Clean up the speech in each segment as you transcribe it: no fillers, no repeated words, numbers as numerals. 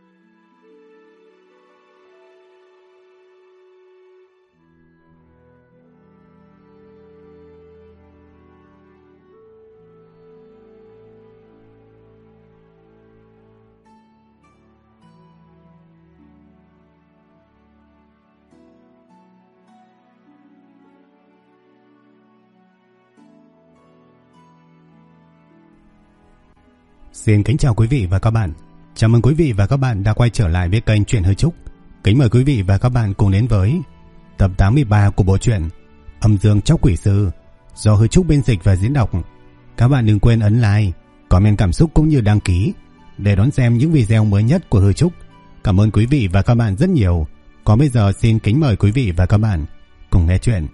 Xin kính chào quý vị và các bạn. Chào mừng quý vị và các bạn đã quay trở lại với kênh Truyện Hư Trúc. Kính mời quý vị và các bạn cùng đến với tập 83 của bộ truyện Âm Dương Chóc Quỷ Sư do Hư Trúc biên dịch và diễn đọc. Các bạn đừng quên ấn like, comment cảm xúc cũng như đăng ký để đón xem những video mới nhất của Hư Trúc. Cảm ơn quý vị và các bạn rất nhiều. Còn bây giờ xin kính mời quý vị và các bạn cùng nghe chuyện.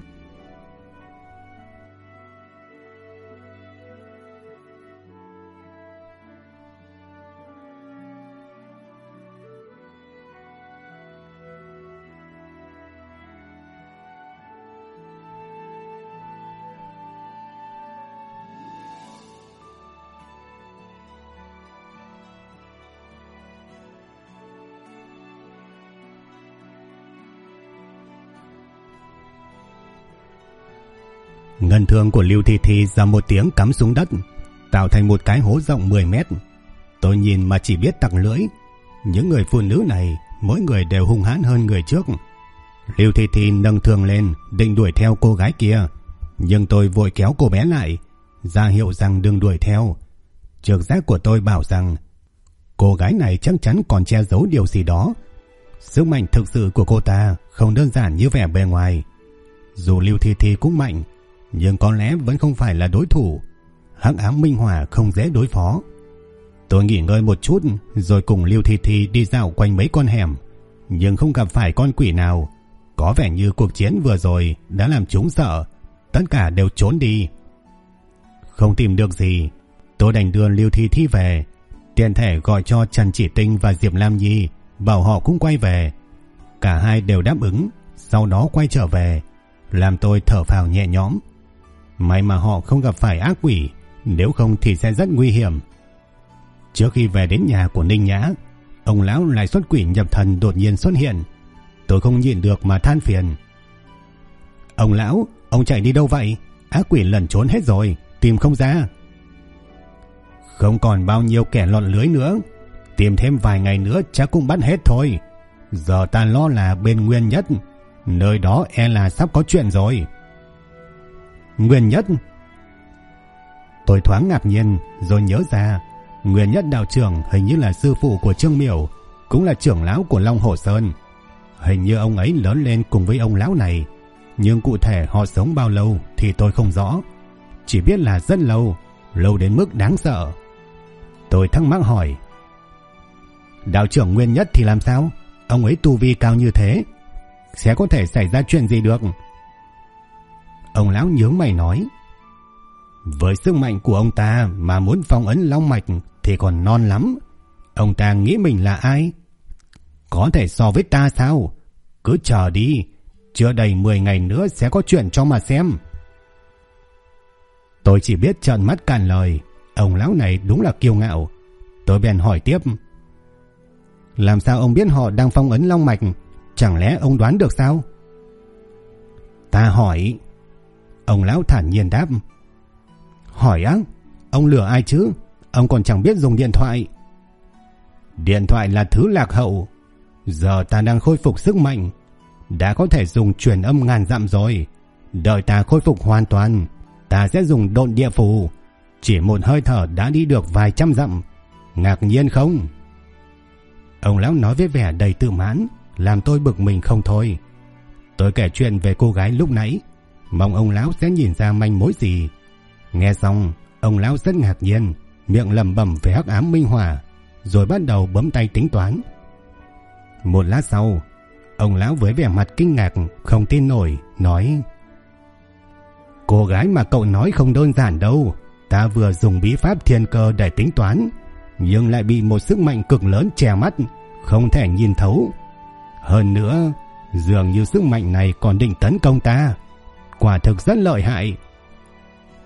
Ngân thương của Lưu Thi Thi ra một tiếng cắm xuống đất, tạo thành một cái hố rộng 10 mét. Tôi nhìn mà chỉ biết tặc lưỡi. Những người phụ nữ này, mỗi người đều hung hãn hơn người trước. Lưu Thi Thi nâng thương lên, định đuổi theo cô gái kia, nhưng tôi vội kéo cô bé lại, ra hiệu rằng đừng đuổi theo. Trực giác của tôi bảo rằng cô gái này chắc chắn còn che giấu điều gì đó. Sức mạnh thực sự của cô ta không đơn giản như vẻ bề ngoài. Dù Lưu Thi Thi cũng mạnh, nhưng có lẽ vẫn không phải là đối thủ. Hắc ám minh hỏa không dễ đối phó. Tôi nghỉ ngơi một chút rồi cùng Lưu Thi Thi đi dạo quanh mấy con hẻm, nhưng không gặp phải con quỷ nào. Có vẻ như cuộc chiến vừa rồi đã làm chúng sợ, tất cả đều trốn đi. Không tìm được gì, tôi đành đưa Lưu Thi Thi về, tiện thể gọi cho Trần Chỉ Tinh và Diệp Lam Nhi, bảo họ cũng quay về. Cả hai đều đáp ứng, sau đó quay trở về, làm tôi thở phào nhẹ nhõm. May mà họ không gặp phải ác quỷ, nếu không thì sẽ rất nguy hiểm. Trước khi về đến nhà của Ninh Nhã, ông lão lại xuất quỷ nhập thần đột nhiên xuất hiện. Tôi không nhịn được mà than phiền. Ông lão, ông chạy đi đâu vậy? Ác quỷ lẩn trốn hết rồi, tìm không ra. Không còn bao nhiêu kẻ lọt lưới nữa, tìm thêm vài ngày nữa chắc cũng bắt hết thôi. Giờ ta lo là bên Nguyên Nhất, nơi đó e là sắp có chuyện rồi. Nguyên Nhất? Tôi thoáng ngạc nhiên rồi nhớ ra Nguyên Nhất đạo trưởng hình như là sư phụ của Trương Miểu, cũng là trưởng lão của Long Hổ Sơn. Hình như ông ấy lớn lên cùng với ông lão này, nhưng cụ thể họ sống bao lâu thì tôi không rõ. Chỉ biết là rất lâu, lâu đến mức đáng sợ. Tôi thắc mắc hỏi: đạo trưởng Nguyên Nhất thì làm sao? Ông ấy tu vi cao như thế, sẽ có thể xảy ra chuyện gì được? Ông lão nhướng mày nói: với sức mạnh của ông ta mà muốn phong ấn long mạch thì còn non lắm. Ông ta nghĩ mình là ai? Có thể so với ta sao? Cứ chờ đi, chưa đầy 10 ngày nữa sẽ có chuyện cho mà xem. Tôi chỉ biết trợn mắt cạn lời. Ông lão này đúng là kiêu ngạo. Tôi bèn hỏi tiếp: làm sao ông biết họ đang phong ấn long mạch? Chẳng lẽ ông đoán được sao? Ta hỏi. Ông lão thản nhiên đáp. Hỏi á? Ông lừa ai chứ? Ông còn chẳng biết dùng điện thoại. Điện thoại là thứ lạc hậu. Giờ ta đang khôi phục sức mạnh, đã có thể dùng truyền âm ngàn dặm rồi. Đợi ta khôi phục hoàn toàn, ta sẽ dùng độn địa phù. Chỉ một hơi thở đã đi được vài trăm dặm. Ngạc nhiên không? Ông lão nói với vẻ đầy tự mãn, làm tôi bực mình không thôi. Tôi kể chuyện về cô gái lúc nãy, mong ông lão sẽ nhìn ra manh mối gì. Nghe xong, ông lão rất ngạc nhiên, miệng lẩm bẩm về hắc ám minh hỏa, rồi bắt đầu bấm tay tính toán. Một lát sau, ông lão với vẻ mặt kinh ngạc không tin nổi nói: cô gái mà cậu nói không đơn giản đâu. Ta vừa dùng bí pháp thiên cơ để tính toán, nhưng lại bị một sức mạnh cực lớn che mắt, không thể nhìn thấu. Hơn nữa, dường như sức mạnh này còn định tấn công ta. Quả thực rất lợi hại.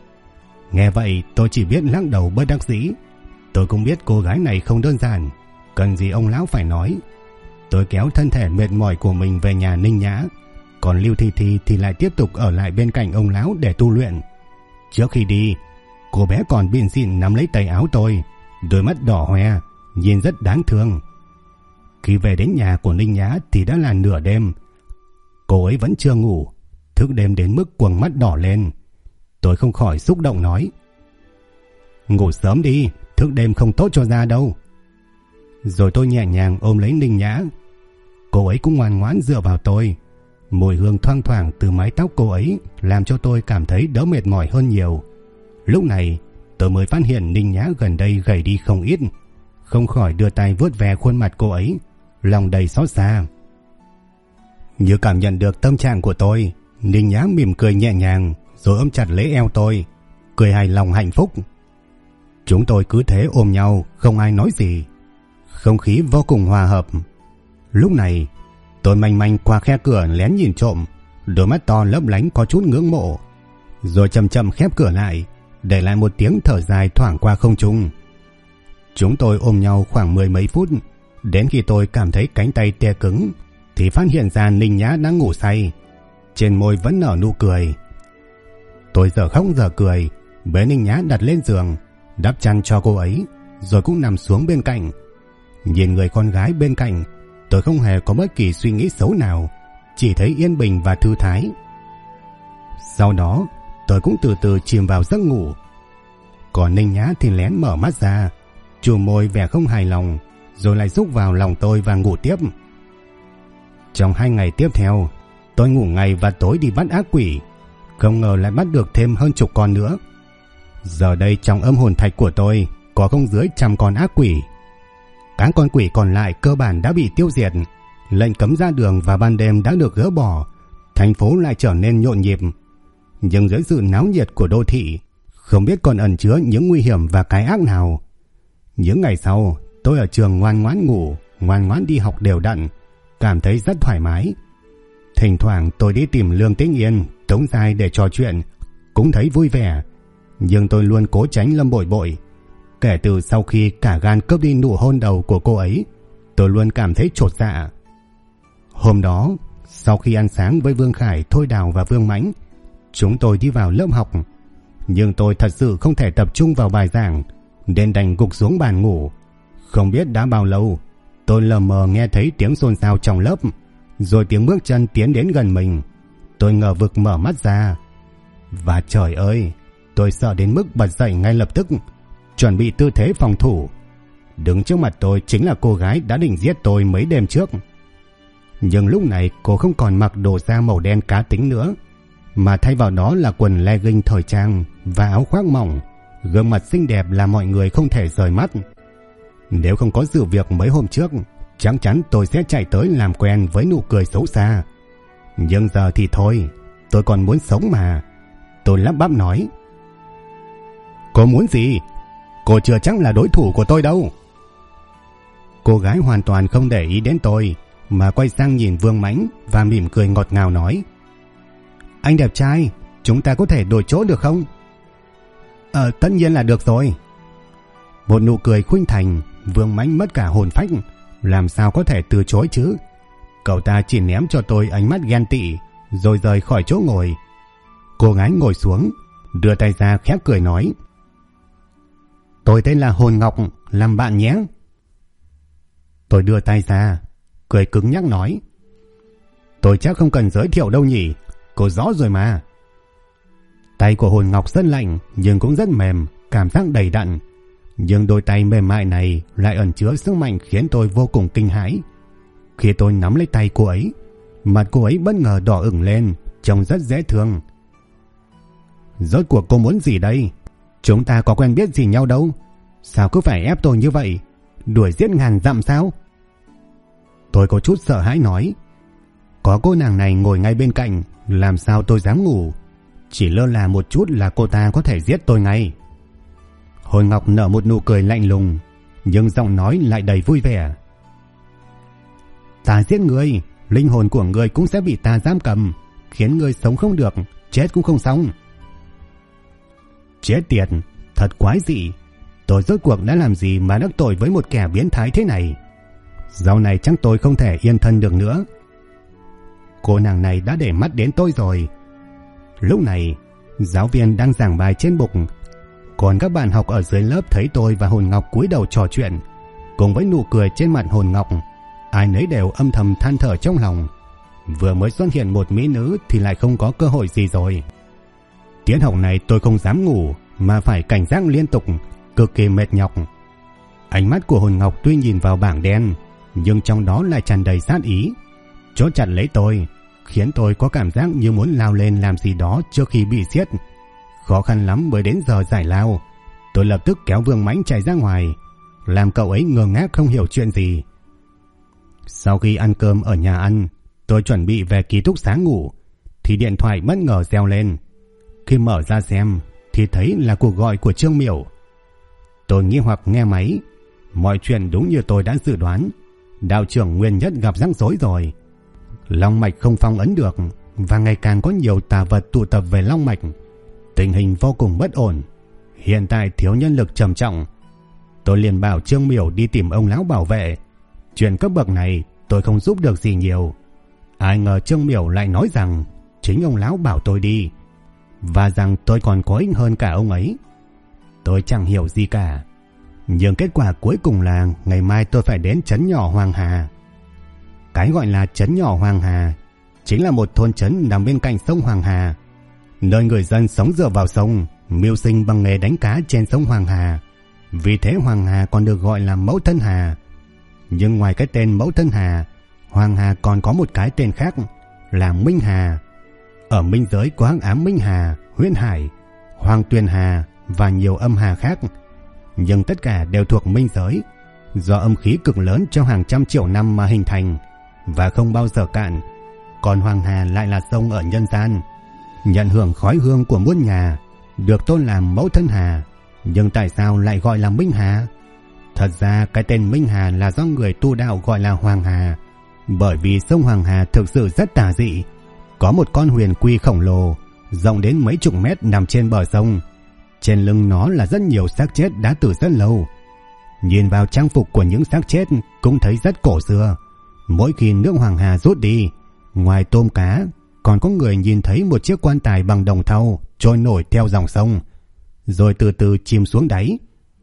Nghe vậy tôi chỉ biết lắc đầu bất đắc dĩ. Tôi cũng biết cô gái này không đơn giản, Cần gì ông lão phải nói. Tôi kéo thân thể mệt mỏi của mình về nhà Ninh Nhã, còn Lưu Thi Thi thì lại tiếp tục ở lại bên cạnh ông lão để tu luyện. Trước khi đi, cô bé còn bịn xịn nắm lấy tay áo tôi, đôi mắt đỏ hoe, nhìn rất đáng thương. Khi về đến nhà của Ninh Nhã thì đã là nửa đêm. Cô ấy vẫn chưa ngủ, thức đêm đến mức quầng mắt đỏ lên. Tôi không khỏi xúc động nói: ngủ sớm đi, thức đêm không tốt cho da đâu. Rồi tôi nhẹ nhàng ôm lấy Ninh Nhã. Cô ấy cũng ngoan ngoãn dựa vào tôi. Mùi hương thoang thoảng từ mái tóc cô ấy làm cho tôi cảm thấy đỡ mệt mỏi hơn nhiều. Lúc này tôi mới phát hiện Ninh Nhã gần đây gầy đi không ít, không khỏi đưa tay vuốt ve khuôn mặt cô ấy, lòng đầy xót xa. Như cảm nhận được tâm trạng của tôi, Ninh Nhã mỉm cười nhẹ nhàng rồi ôm chặt lấy eo tôi, cười hài lòng hạnh phúc. Chúng tôi cứ thế ôm nhau, không ai nói gì. Không khí vô cùng hòa hợp. Lúc này tôi manh manh qua khe cửa lén nhìn trộm, đôi mắt to lấp lánh có chút ngưỡng mộ, rồi chậm chậm khép cửa lại, để lại một tiếng thở dài thoảng qua không trung. Chúng tôi ôm nhau khoảng 10 mấy phút, đến khi tôi cảm thấy cánh tay tê cứng thì phát hiện ra Ninh Nhã đang ngủ say, trên môi vẫn nở nụ cười. Tôi giờ khóc giờ cười, bế Ninh Nhã đặt lên giường, đắp chăn cho cô ấy, rồi cũng nằm xuống bên cạnh. Nhìn người con gái bên cạnh, tôi không hề có bất kỳ suy nghĩ xấu nào, chỉ thấy yên bình và thư thái. Sau đó tôi cũng từ từ chìm vào giấc ngủ. Còn Ninh Nhã thì lén mở mắt ra, chùm môi vẻ không hài lòng, rồi lại rúc vào lòng tôi và ngủ tiếp. Trong 2 ngày tiếp theo, tôi ngủ ngày và tối đi bắt ác quỷ, không ngờ lại bắt được thêm hơn chục con nữa. Giờ đây trong âm hồn thạch của tôi có không dưới 100 con ác quỷ. Các con quỷ còn lại cơ bản đã bị tiêu diệt, lệnh cấm ra đường vào ban đêm đã được gỡ bỏ, thành phố lại trở nên nhộn nhịp. Nhưng dưới sự náo nhiệt của đô thị, không biết còn ẩn chứa những nguy hiểm và cái ác nào. Những ngày sau, tôi ở trường ngoan ngoãn ngủ, ngoan ngoãn đi học đều đặn, cảm thấy rất thoải mái. Thỉnh thoảng tôi đi tìm Lương Tĩnh Yên, Tống Giai để trò chuyện, cũng thấy vui vẻ. Nhưng tôi luôn cố tránh Lâm Bội Bội. Kể từ sau khi cả gan cướp đi nụ hôn đầu của cô ấy, tôi luôn cảm thấy chột dạ. Hôm đó, sau khi ăn sáng với Vương Khải, Thôi Đào và Vương Mãnh, chúng tôi đi vào lớp học. Nhưng tôi thật sự không thể tập trung vào bài giảng, nên đành gục xuống bàn ngủ. Không biết đã bao lâu, tôi lờ mờ nghe thấy tiếng xôn xao trong lớp, rồi tiếng bước chân tiến đến gần mình. Tôi ngờ vực mở mắt ra. Và trời ơi, tôi sợ đến mức bật dậy ngay lập tức, chuẩn bị tư thế phòng thủ. Đứng trước mặt tôi chính là cô gái đã định giết tôi mấy đêm trước. Nhưng lúc này cô không còn mặc đồ da màu đen cá tính nữa, mà thay vào đó là quần legging thời trang và áo khoác mỏng. Gương mặt xinh đẹp là mọi người không thể rời mắt. Nếu không có sự việc mấy hôm trước, chắc chắn tôi sẽ chạy tới làm quen với nụ cười xấu xa. Nhưng giờ thì thôi, tôi còn muốn sống mà. Tôi lắp bắp nói: cô muốn gì? Cô chưa chắc là đối thủ của tôi đâu. Cô gái hoàn toàn không để ý đến tôi, mà quay sang nhìn Vương Mãnh và mỉm cười ngọt ngào nói: anh đẹp trai, chúng ta có thể đổi chỗ được không? Tất nhiên là được rồi. Một nụ cười khuynh thành, Vương Mãnh mất cả hồn phách, làm sao có thể từ chối chứ. Cậu ta chỉ ném cho tôi ánh mắt ghen tị, rồi rời khỏi chỗ ngồi. Cô gái ngồi xuống, đưa tay ra khẽ cười nói: tôi tên là Hồn Ngọc, làm bạn nhé. Tôi đưa tay ra, cười cứng nhắc nói: tôi chắc không cần giới thiệu đâu nhỉ, cô rõ rồi mà. Tay của Hồn Ngọc rất lạnh nhưng cũng rất mềm, cảm giác đầy đặn. Nhưng đôi tay mềm mại này lại ẩn chứa sức mạnh khiến tôi vô cùng kinh hãi. Khi tôi nắm lấy tay cô ấy, mặt cô ấy bất ngờ đỏ ửng lên, trông rất dễ thương. Rốt cuộc cô muốn gì đây? Chúng ta có quen biết gì nhau đâu, sao cứ phải ép tôi như vậy? Đuổi giết ngàn dặm sao? Tôi có chút sợ hãi nói: có cô nàng này ngồi ngay bên cạnh, làm sao tôi dám ngủ? Chỉ lơ là một chút là cô ta có thể giết tôi ngay. Hồn Ngọc nở một nụ cười lạnh lùng, nhưng giọng nói lại đầy vui vẻ: ta giết ngươi, linh hồn của ngươi cũng sẽ bị ta giam cầm, khiến ngươi sống không được, chết cũng không xong. Chết tiệt, thật quái dị. Tôi rốt cuộc đã làm gì mà đắc tội với một kẻ biến thái thế này? Dạo này chắc tôi không thể yên thân được nữa. Cô nàng này đã để mắt đến tôi rồi. Lúc này, giáo viên đang giảng bài trên bục, còn các bạn học ở dưới lớp thấy tôi và Hồn Ngọc cúi đầu trò chuyện, cùng với nụ cười trên mặt Hồn Ngọc, ai nấy đều âm thầm than thở trong lòng. Vừa mới xuất hiện một mỹ nữ thì lại không có cơ hội gì rồi. Tiết học này tôi không dám ngủ mà phải cảnh giác liên tục, cực kỳ mệt nhọc. Ánh mắt của Hồn Ngọc tuy nhìn vào bảng đen, nhưng trong đó lại tràn đầy sát ý, chốt chặt lấy tôi, khiến tôi có cảm giác như muốn lao lên làm gì đó trước khi bị giết. Khó khăn lắm mới đến giờ giải lao, tôi lập tức kéo Vương Mãnh chạy ra ngoài, làm cậu ấy ngơ ngác không hiểu chuyện gì. Sau khi ăn cơm ở nhà ăn, tôi chuẩn bị về ký túc xá ngủ, thì điện thoại bất ngờ reo lên. Khi mở ra xem thì thấy là cuộc gọi của Trương Miểu. Tôi nghi hoặc nghe máy. Mọi chuyện đúng như tôi đã dự đoán, đạo trưởng Nguyên Nhất gặp rắc rối rồi. Long mạch không phong ấn được, và ngày càng có nhiều tà vật tụ tập về long mạch. Tình hình vô cùng bất ổn, hiện tại thiếu nhân lực trầm trọng. Tôi liền bảo Trương Miểu đi tìm ông lão bảo vệ. Chuyện cấp bậc này tôi không giúp được gì nhiều. Ai ngờ Trương Miểu lại nói rằng chính ông lão bảo tôi đi, và rằng tôi còn có ích hơn cả ông ấy. Tôi chẳng hiểu gì cả, nhưng kết quả cuối cùng là ngày mai tôi phải đến trấn nhỏ Hoàng Hà. Cái gọi là trấn nhỏ Hoàng Hà chính là một thôn trấn nằm bên cạnh sông Hoàng Hà, nơi người dân sống dựa vào sông, mưu sinh bằng nghề đánh cá trên sông Hoàng Hà. Vì thế Hoàng Hà còn được gọi là Mẫu Thân Hà. Nhưng ngoài cái tên Mẫu Thân Hà, Hoàng Hà còn có một cái tên khác là Minh Hà. Ở minh giới có hắc ám Minh Hà, Huyễn Hải, Hoàng Tuyền Hà và nhiều âm hà khác, nhưng tất cả đều thuộc minh giới, do âm khí cực lớn trong hàng trăm triệu năm mà hình thành và không bao giờ cạn. Còn Hoàng Hà lại là sông ở nhân gian, nhận hưởng khói hương của muôn nhà, được tôn làm Mẫu Thân Hà. Nhưng tại sao lại gọi là Minh Hà? Thật ra cái tên Minh Hà là do người tu đạo gọi là Hoàng Hà, bởi vì sông Hoàng Hà thực sự rất tà dị. Có một con huyền quy khổng lồ, rộng đến mấy chục mét nằm trên bờ sông. Trên lưng nó là rất nhiều xác chết đã từ rất lâu. Nhìn vào trang phục của những xác chết cũng thấy rất cổ xưa. Mỗi khi nước Hoàng Hà rút đi, ngoài tôm cá, còn có người nhìn thấy một chiếc quan tài bằng đồng thau trôi nổi theo dòng sông, rồi từ từ chìm xuống đáy.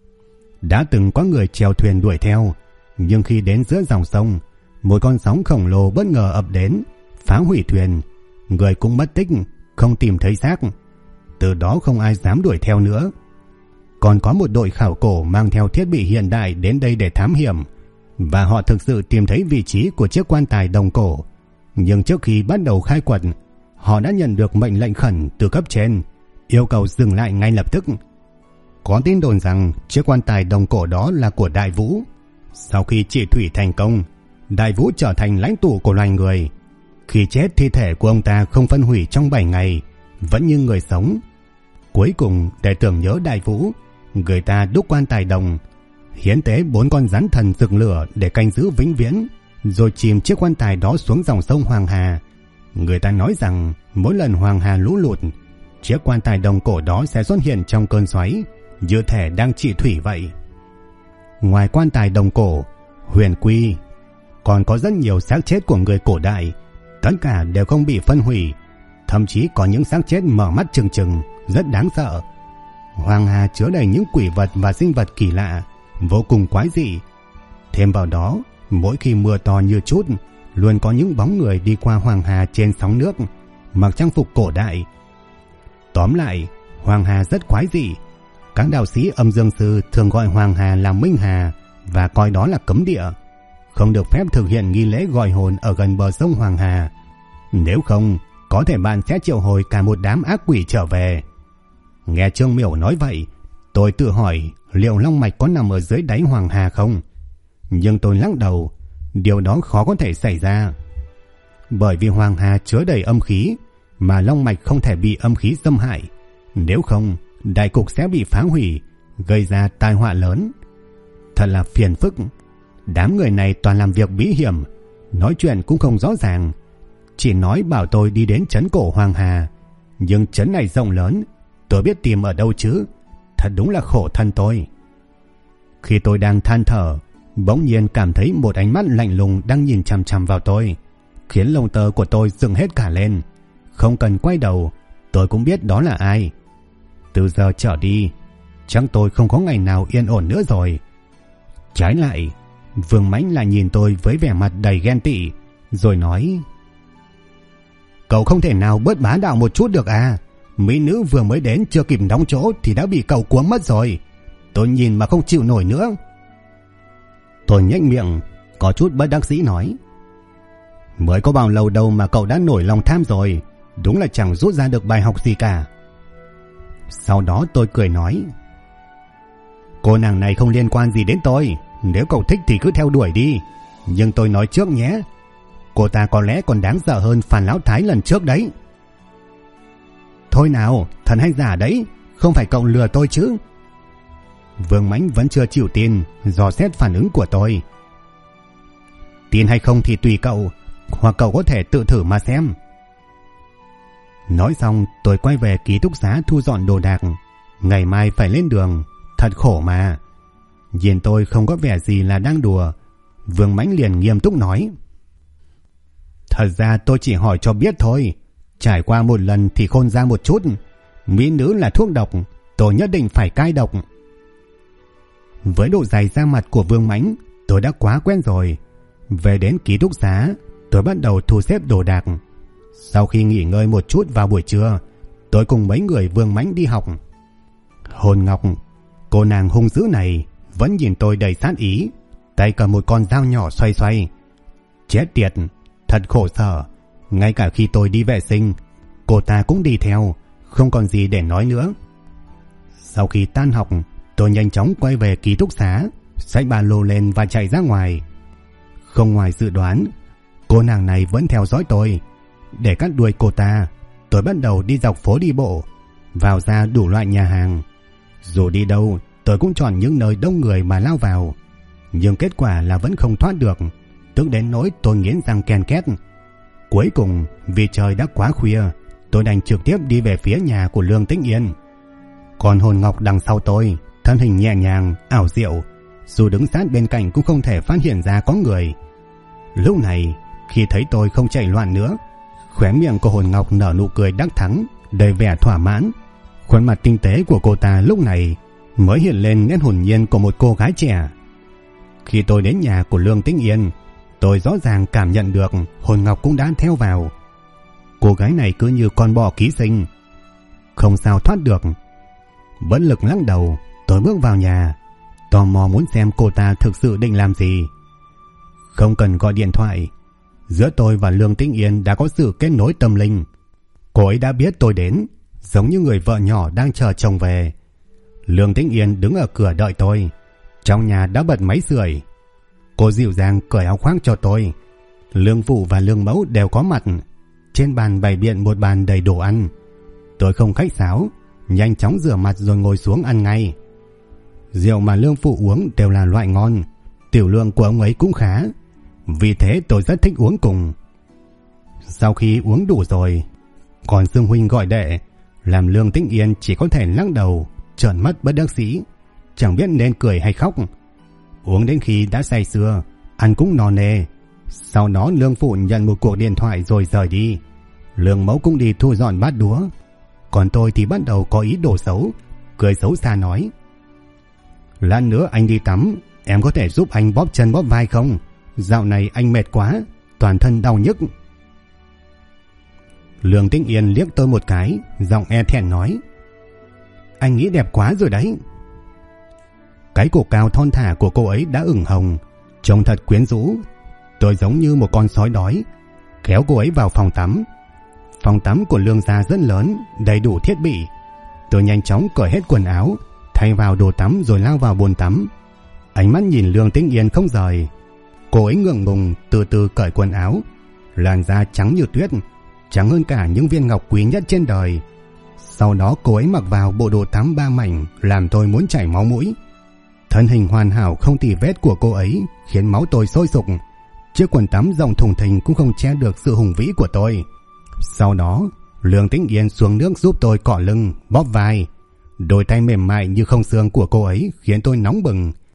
Đã từng có người chèo thuyền đuổi theo, nhưng khi đến giữa dòng sông, một con sóng khổng lồ bất ngờ ập đến, phá hủy thuyền. Người cũng mất tích, không tìm thấy xác. Từ đó không ai dám đuổi theo nữa. Còn có một đội khảo cổ mang theo thiết bị hiện đại đến đây để thám hiểm, và họ thực sự tìm thấy vị trí của chiếc quan tài đồng cổ. Nhưng trước khi bắt đầu khai quật, họ đã nhận được mệnh lệnh khẩn từ cấp trên, yêu cầu dừng lại ngay lập tức. Có tin đồn rằng chiếc quan tài đồng cổ đó là của Đại Vũ. Sau khi trị thủy thành công, Đại Vũ trở thành lãnh tụ của loài người. Khi chết, thi thể của ông ta không phân hủy trong 7 ngày, vẫn như người sống. Cuối cùng, để tưởng nhớ Đại Vũ, người ta đúc quan tài đồng, hiến tế 4 con rắn thần rực lửa để canh giữ vĩnh viễn, rồi chìm chiếc quan tài đó xuống dòng sông Hoàng Hà. Người ta nói rằng mỗi lần Hoàng Hà lũ lụt, chiếc quan tài đồng cổ đó sẽ xuất hiện trong cơn xoáy, như thể đang trị thủy vậy. Ngoài quan tài đồng cổ, huyền quy, còn có rất nhiều xác chết của người cổ đại. Tất cả đều không bị phân hủy, thậm chí có những xác chết mở mắt trừng trừng, rất đáng sợ. Hoàng Hà chứa đầy những quỷ vật và sinh vật kỳ lạ, vô cùng quái dị. Thêm vào đó, mỗi khi mưa to như chút, luôn có những bóng người đi qua Hoàng Hà trên sóng nước, mặc trang phục cổ đại. Tóm lại, Hoàng Hà rất quái dị. Các đạo sĩ âm dương sư thường gọi Hoàng Hà là Minh Hà và coi đó là cấm địa, không được phép thực hiện nghi lễ gọi hồn ở gần bờ sông Hoàng Hà. Nếu không, có thể bạn sẽ triệu hồi cả một đám ác quỷ trở về. Nghe Trương Miểu nói vậy, tôi tự hỏi liệu long mạch có nằm ở dưới đáy Hoàng Hà không? Nhưng tôi lắc đầu, điều đó khó có thể xảy ra. Bởi vì Hoàng Hà chứa đầy âm khí, mà long mạch không thể bị âm khí xâm hại. Nếu không, đại cục sẽ bị phá hủy, gây ra tai họa lớn. Thật là phiền phức. Đám người này toàn làm việc bí hiểm, nói chuyện cũng không rõ ràng, chỉ nói bảo tôi đi đến trấn cổ Hoàng Hà. Nhưng trấn này rộng lớn, tôi biết tìm ở đâu chứ? Thật đúng là khổ thân tôi. Khi tôi đang than thở bỗng nhiên cảm thấy một ánh mắt lạnh lùng đang nhìn chằm chằm vào tôi, khiến lông tơ của tôi dựng hết cả lên. Không cần quay đầu, tôi cũng biết đó là ai. Từ giờ trở đi, chắc tôi không có ngày nào yên ổn nữa rồi. Trái lại, Vương Mãnh lại nhìn tôi với vẻ mặt đầy ghen tị, rồi nói: cậu không thể nào bớt bá đạo một chút được à? Mỹ nữ vừa mới đến chưa kịp đóng chỗ thì đã bị cậu cuống mất rồi. Tôi nhìn mà không chịu nổi nữa. Tôi nhếch miệng, có chút bất đắc dĩ nói: mới có bao lâu đâu mà cậu đã nổi lòng tham rồi, đúng là chẳng rút ra được bài học gì cả. Sau đó tôi cười nói: cô nàng này không liên quan gì đến tôi, nếu cậu thích thì cứ theo đuổi đi. Nhưng tôi nói trước nhé, cô ta có lẽ còn đáng sợ hơn Phan Lão Thái lần trước đấy. Thôi nào, thật hay giả đấy, không phải cậu lừa tôi chứ? Vương Mãnh vẫn chưa chịu tin, dò xét phản ứng của tôi. Tin hay không thì tùy cậu, hoặc cậu có thể tự thử mà xem. Nói xong tôi quay về ký túc xá thu dọn đồ đạc. Ngày mai phải lên đường, thật khổ mà. Nhìn tôi không có vẻ gì là đang đùa, Vương Mãnh liền nghiêm túc nói: thật ra tôi chỉ hỏi cho biết thôi, trải qua một lần thì khôn ra một chút. Mỹ nữ là thuốc độc, tôi nhất định phải cai độc. Với độ dày da mặt của Vương Mãnh, tôi đã quá quen rồi. Về đến ký túc xá, tôi bắt đầu thu xếp đồ đạc. Sau khi nghỉ ngơi một chút vào buổi trưa, tôi cùng mấy người Vương Mãnh đi học. Hồn Ngọc, cô nàng hung dữ này, vẫn nhìn tôi đầy sát ý, tay cầm một con dao nhỏ xoay xoay. Chết tiệt, thật khổ sở. Ngay cả khi tôi đi vệ sinh, cô ta cũng đi theo, không còn gì để nói nữa. Sau khi tan học, tôi nhanh chóng quay về ký túc xá, xách ba lô lên và chạy ra ngoài. Không ngoài dự đoán, cô nàng này vẫn theo dõi tôi. Để cắt đuôi cô ta, tôi bắt đầu đi dọc phố đi bộ, vào ra đủ loại nhà hàng. Dù đi đâu, tôi cũng chọn những nơi đông người mà lao vào. Nhưng kết quả là vẫn không thoát được, tức đến nỗi tôi nghiến răng ken két. Cuối cùng, vì trời đã quá khuya, tôi đành trực tiếp đi về phía nhà của Lương Tĩnh Yên. Còn Hồn Ngọc đằng sau tôi, thân hình nhẹ nhàng, ảo diệu, dù đứng sát bên cạnh cũng không thể phát hiện ra có người. Lúc này, khi thấy tôi không chạy loạn nữa, khóe miệng của Hồn Ngọc nở nụ cười đắc thắng, đầy vẻ thỏa mãn. Khuôn mặt tinh tế của cô ta lúc này mới hiện lên nét hồn nhiên của một cô gái trẻ. Khi tôi đến nhà của Lương Tĩnh Yên, tôi rõ ràng cảm nhận được Hồn Ngọc cũng đã theo vào. Cô gái này cứ như con bò ký sinh, không sao thoát được. Bất lực lắc đầu, tôi bước vào nhà, tò mò muốn xem cô ta thực sự định làm gì. Không cần gọi điện thoại, giữa tôi và Lương Tĩnh Yên đã có sự kết nối tâm linh. Cô ấy đã biết tôi đến, giống như người vợ nhỏ đang chờ chồng về. Lương Tĩnh Yên đứng ở cửa đợi tôi. Trong nhà đã bật máy sưởi. Cô dịu dàng cởi áo khoác cho tôi. Lương Phụ và Lương Mẫu đều có mặt. Trên bàn bày biện một bàn đầy đồ ăn. Tôi không khách sáo, nhanh chóng rửa mặt rồi ngồi xuống ăn ngay. Rượu mà Lương Phụ uống đều là loại ngon, tiểu lượng của ông ấy cũng khá, vì thế tôi rất thích uống cùng. Sau khi uống đủ rồi, còn Dương huynh gọi đệ, làm Lương Tĩnh Yên chỉ có thể lắc đầu, trợn mắt bất đắc dĩ, chẳng biết nên cười hay khóc. Uống đến khi đã say sưa, ăn cũng no nê. Sau đó Lương Phụ nhận một cuộc điện thoại rồi rời đi. Lương Mẫu cũng đi thu dọn bát đũa. Còn tôi thì bắt đầu có ý đồ xấu, cười xấu xa nói: lát nữa anh đi tắm, em có thể giúp anh bóp chân bóp vai không? Dạo này anh mệt quá, toàn thân đau nhức. Lương Tĩnh Yên liếc tôi một cái, giọng e thẹn nói: anh nghĩ đẹp quá rồi đấy. Cái cổ cao thon thả của cô ấy đã ửng hồng, trông thật quyến rũ. Tôi giống như một con sói đói, kéo cô ấy vào phòng tắm. Phòng tắm của Lương gia rất lớn, đầy đủ thiết bị. Tôi nhanh chóng cởi hết quần áo, thay vào đồ tắm rồi lao vào bồn tắm. Ánh mắt nhìn Lương Tĩnh Yên không rời. Cô ấy ngượng ngùng từ từ cởi quần áo, làn da trắng như tuyết, trắng hơn cả những viên ngọc quý nhất trên đời. Sau đó cô ấy mặc vào bộ đồ tắm 3 mảnh làm tôi muốn chảy máu mũi. Thân hình hoàn hảo không tì vết của cô ấy khiến máu tôi sôi sục. Chiếc quần tắm rộng thùng thình cũng không che được sự hùng vĩ của tôi. Sau đó Lương Tĩnh Yên xuống nước giúp tôi cọ lưng, bóp vai. Đôi tay mềm mại như không xương của cô ấy khiến tôi nóng bừng.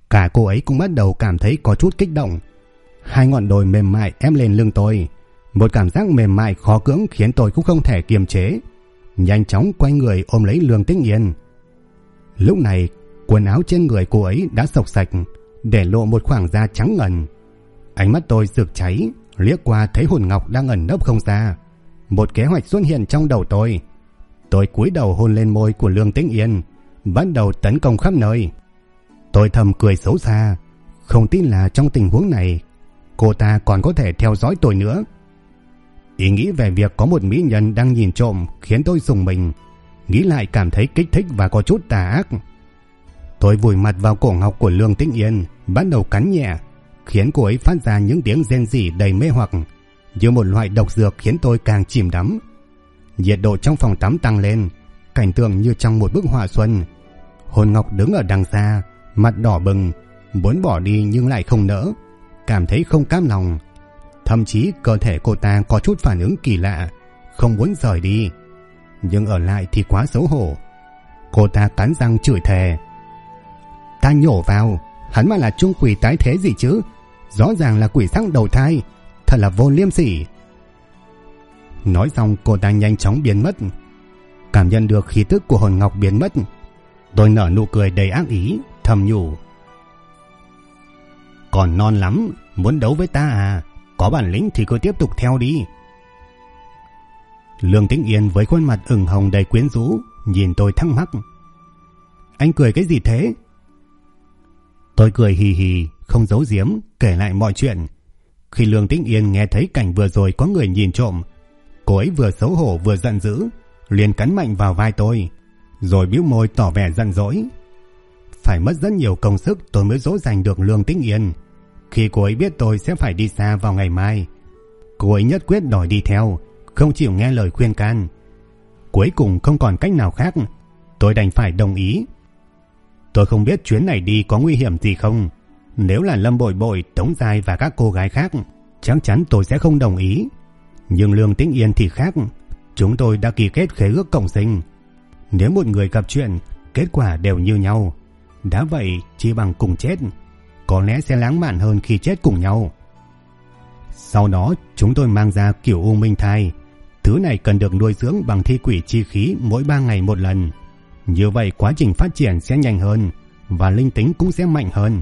Cả cô ấy cũng bắt đầu cảm thấy có chút kích động. Hai ngọn đồi mềm mại ép lên lưng tôi. Một cảm giác mềm mại khó cưỡng khiến tôi cũng không thể kiềm chế. Nhanh chóng quay người ôm lấy Lương Tĩnh Yên. Lúc này quần áo trên người cô ấy đã xộc sạch, để lộ một khoảng da trắng ngần. Ánh mắt tôi rực cháy, liếc qua thấy hồn ngọc đang ẩn nấp không xa. Một kế hoạch xuất hiện trong đầu tôi. Tôi cúi đầu hôn lên môi của Lương Tĩnh Yên, bắt đầu tấn công khắp nơi. Tôi thầm cười xấu xa, không tin là trong tình huống này cô ta còn có thể theo dõi tôi nữa. Ý nghĩ về việc có một mỹ nhân đang nhìn trộm khiến tôi rùng mình, nghĩ lại cảm thấy kích thích và có chút tà ác. Tôi vùi mặt vào cổ ngọc của Lương Tĩnh Yên, bắt đầu cắn nhẹ, khiến cô ấy phát ra những tiếng rên rỉ đầy mê hoặc, như một loại độc dược khiến tôi càng chìm đắm. Nhiệt độ trong phòng tắm tăng lên, cảnh tượng như trong một bức họa xuân. Hồn ngọc đứng ở đằng xa, mặt đỏ bừng, muốn bỏ đi nhưng lại không nỡ, cảm thấy không cam lòng. Thậm chí cơ thể cô ta có chút phản ứng kỳ lạ, không muốn rời đi, nhưng ở lại thì quá xấu hổ. Cô ta cắn răng chửi thề: "Ta nhổ vào, hắn mà là trung quỷ tái thế gì chứ? Rõ ràng là quỷ sắc đầu thai, thật là vô liêm sỉ." Nói xong cô ta nhanh chóng biến mất. Cảm nhận được khí tức của hồn ngọc biến mất, tôi nở nụ cười đầy ác ý, thầm nhủ: "Còn non lắm, muốn đấu với ta à? Có bản lĩnh thì cứ tiếp tục theo đi." Lương Tĩnh Yên với khuôn mặt ửng hồng đầy quyến rũ nhìn tôi thắc mắc: "Anh cười cái gì thế?" Tôi cười hì hì, không giấu giếm, kể lại mọi chuyện. Khi Lương Tĩnh Yên nghe thấy cảnh vừa rồi có người nhìn trộm, cô ấy vừa xấu hổ vừa giận dữ, liền cắn mạnh vào vai tôi, rồi bĩu môi tỏ vẻ giận dỗi. Phải mất rất nhiều công sức tôi mới dỗ dành được Lương Tĩnh Yên. Khi cô ấy biết tôi sẽ phải đi xa vào ngày mai, cô ấy nhất quyết đòi đi theo, không chịu nghe lời khuyên can. Cuối cùng không còn cách nào khác, tôi đành phải đồng ý. Tôi không biết chuyến này đi có nguy hiểm gì không. Nếu là Lâm Bội Bội, Tống Giai và các cô gái khác, chắc chắn tôi sẽ không đồng ý. Nhưng Lương Tĩnh Yên thì khác. Chúng tôi đã ký kết khế ước cộng sinh. Nếu một người gặp chuyện, kết quả đều như nhau. Đã vậy, chỉ bằng cùng chết, có lẽ sẽ lãng mạn hơn khi chết cùng nhau. Sau đó, chúng tôi mang ra Cửu U Minh Thai. Thứ này cần được nuôi dưỡng bằng thi quỷ chi khí mỗi 3 ngày một lần. Như vậy quá trình phát triển sẽ nhanh hơn, và linh tính cũng sẽ mạnh hơn.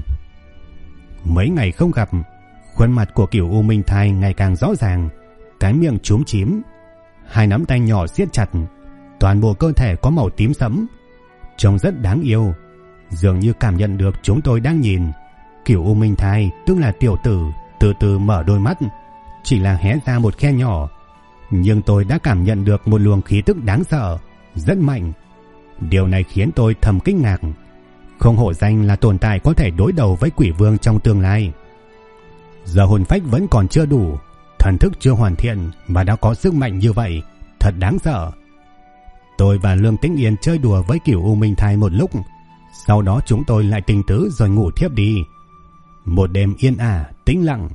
Mấy ngày không gặp, khuôn mặt của Cửu U Minh Thai ngày càng rõ ràng, cái miệng chúm chím, hai nắm tay nhỏ siết chặt, toàn bộ cơ thể có màu tím sẫm, trông rất đáng yêu. Dường như cảm nhận được chúng tôi đang nhìn, Cửu U Minh Thai, tức là tiểu tử, từ từ mở đôi mắt, chỉ là hé ra một khe nhỏ, nhưng tôi đã cảm nhận được một luồng khí tức đáng sợ, rất mạnh. Điều này khiến tôi thầm kinh ngạc, không hổ danh là tồn tại có thể đối đầu với quỷ vương trong tương lai. Giờ hồn phách vẫn còn chưa đủ, thần thức chưa hoàn thiện mà đã có sức mạnh như vậy, thật đáng sợ. Tôi và Lương Tĩnh Yên chơi đùa với Cửu U Minh Thai một lúc, sau đó chúng tôi lại tình tứ rồi ngủ thiếp đi. Một đêm yên ả, tĩnh lặng.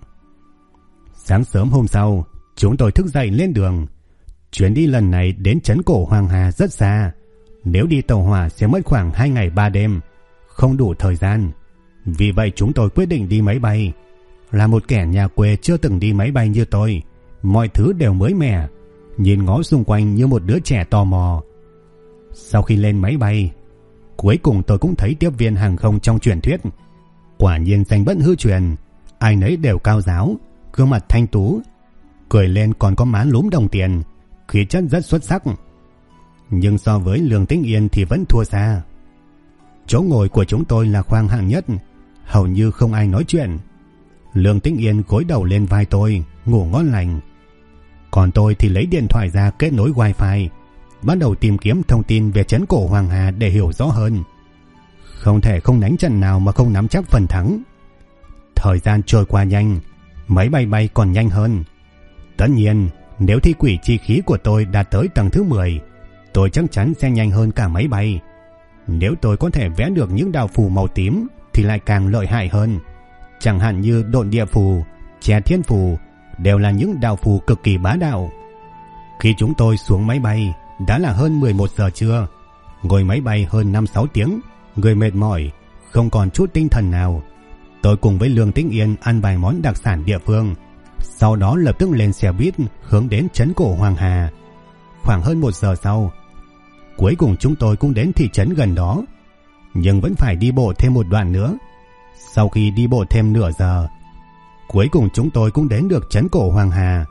Sáng sớm hôm sau, chúng tôi thức dậy lên đường. Chuyến đi lần này đến trấn cổ Hoàng Hà rất xa. Nếu đi tàu hỏa sẽ mất khoảng 2 ngày 3 đêm, không đủ thời gian. Vì vậy chúng tôi quyết định đi máy bay. Là một kẻ nhà quê chưa từng đi máy bay như tôi, mọi thứ đều mới mẻ, nhìn ngó xung quanh như một đứa trẻ tò mò. Sau khi lên máy bay, cuối cùng tôi cũng thấy tiếp viên hàng không trong truyền thuyết. Quả nhiên danh bất hư truyền, ai nấy đều cao ráo, gương mặt thanh tú, cười lên còn có má lúm đồng tiền, khí chất rất xuất sắc. Nhưng so với Lương Tĩnh Yên thì vẫn thua xa. Chỗ ngồi của chúng tôi là khoang hạng nhất, hầu như không ai nói chuyện. Lương Tĩnh Yên gối đầu lên vai tôi, ngủ ngon lành. Còn tôi thì lấy điện thoại ra kết nối wifi, bắt đầu tìm kiếm thông tin về trấn cổ Hoàng Hà để hiểu rõ hơn. Không thể không đánh trận nào mà không nắm chắc phần thắng. Thời gian trôi qua nhanh, máy bay bay còn nhanh hơn. Tất nhiên, nếu thi quỷ chi khí của tôi đạt tới tầng thứ 10, tôi chắc chắn sẽ nhanh hơn cả máy bay. Nếu tôi có thể vẽ được những đạo phù màu tím thì lại càng lợi hại hơn. Chẳng hạn như độn địa phù, che thiên phù đều là những đạo phù cực kỳ bá đạo. Khi chúng tôi xuống máy bay đã là hơn 11 giờ trưa. Ngồi máy bay hơn 5-6 tiếng, người mệt mỏi, không còn chút tinh thần nào. Tôi cùng với Lương Tĩnh Yên ăn vài món đặc sản địa phương, sau đó lập tức lên xe buýt hướng đến trấn cổ Hoàng Hà. Khoảng hơn 1 giờ sau, cuối cùng chúng tôi cũng đến thị trấn gần đó, nhưng vẫn phải đi bộ thêm một đoạn nữa. Sau khi đi bộ thêm nửa giờ, cuối cùng chúng tôi cũng đến được trấn cổ Hoàng Hà.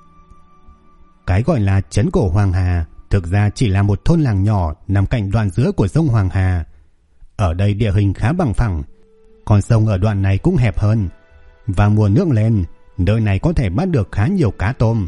Cái gọi là trấn cổ Hoàng Hà thực ra chỉ là một thôn làng nhỏ nằm cạnh đoạn giữa của sông Hoàng Hà. Ở đây địa hình khá bằng phẳng, con sông ở đoạn này cũng hẹp hơn, và mùa nước lên, nơi này có thể bắt được khá nhiều cá tôm.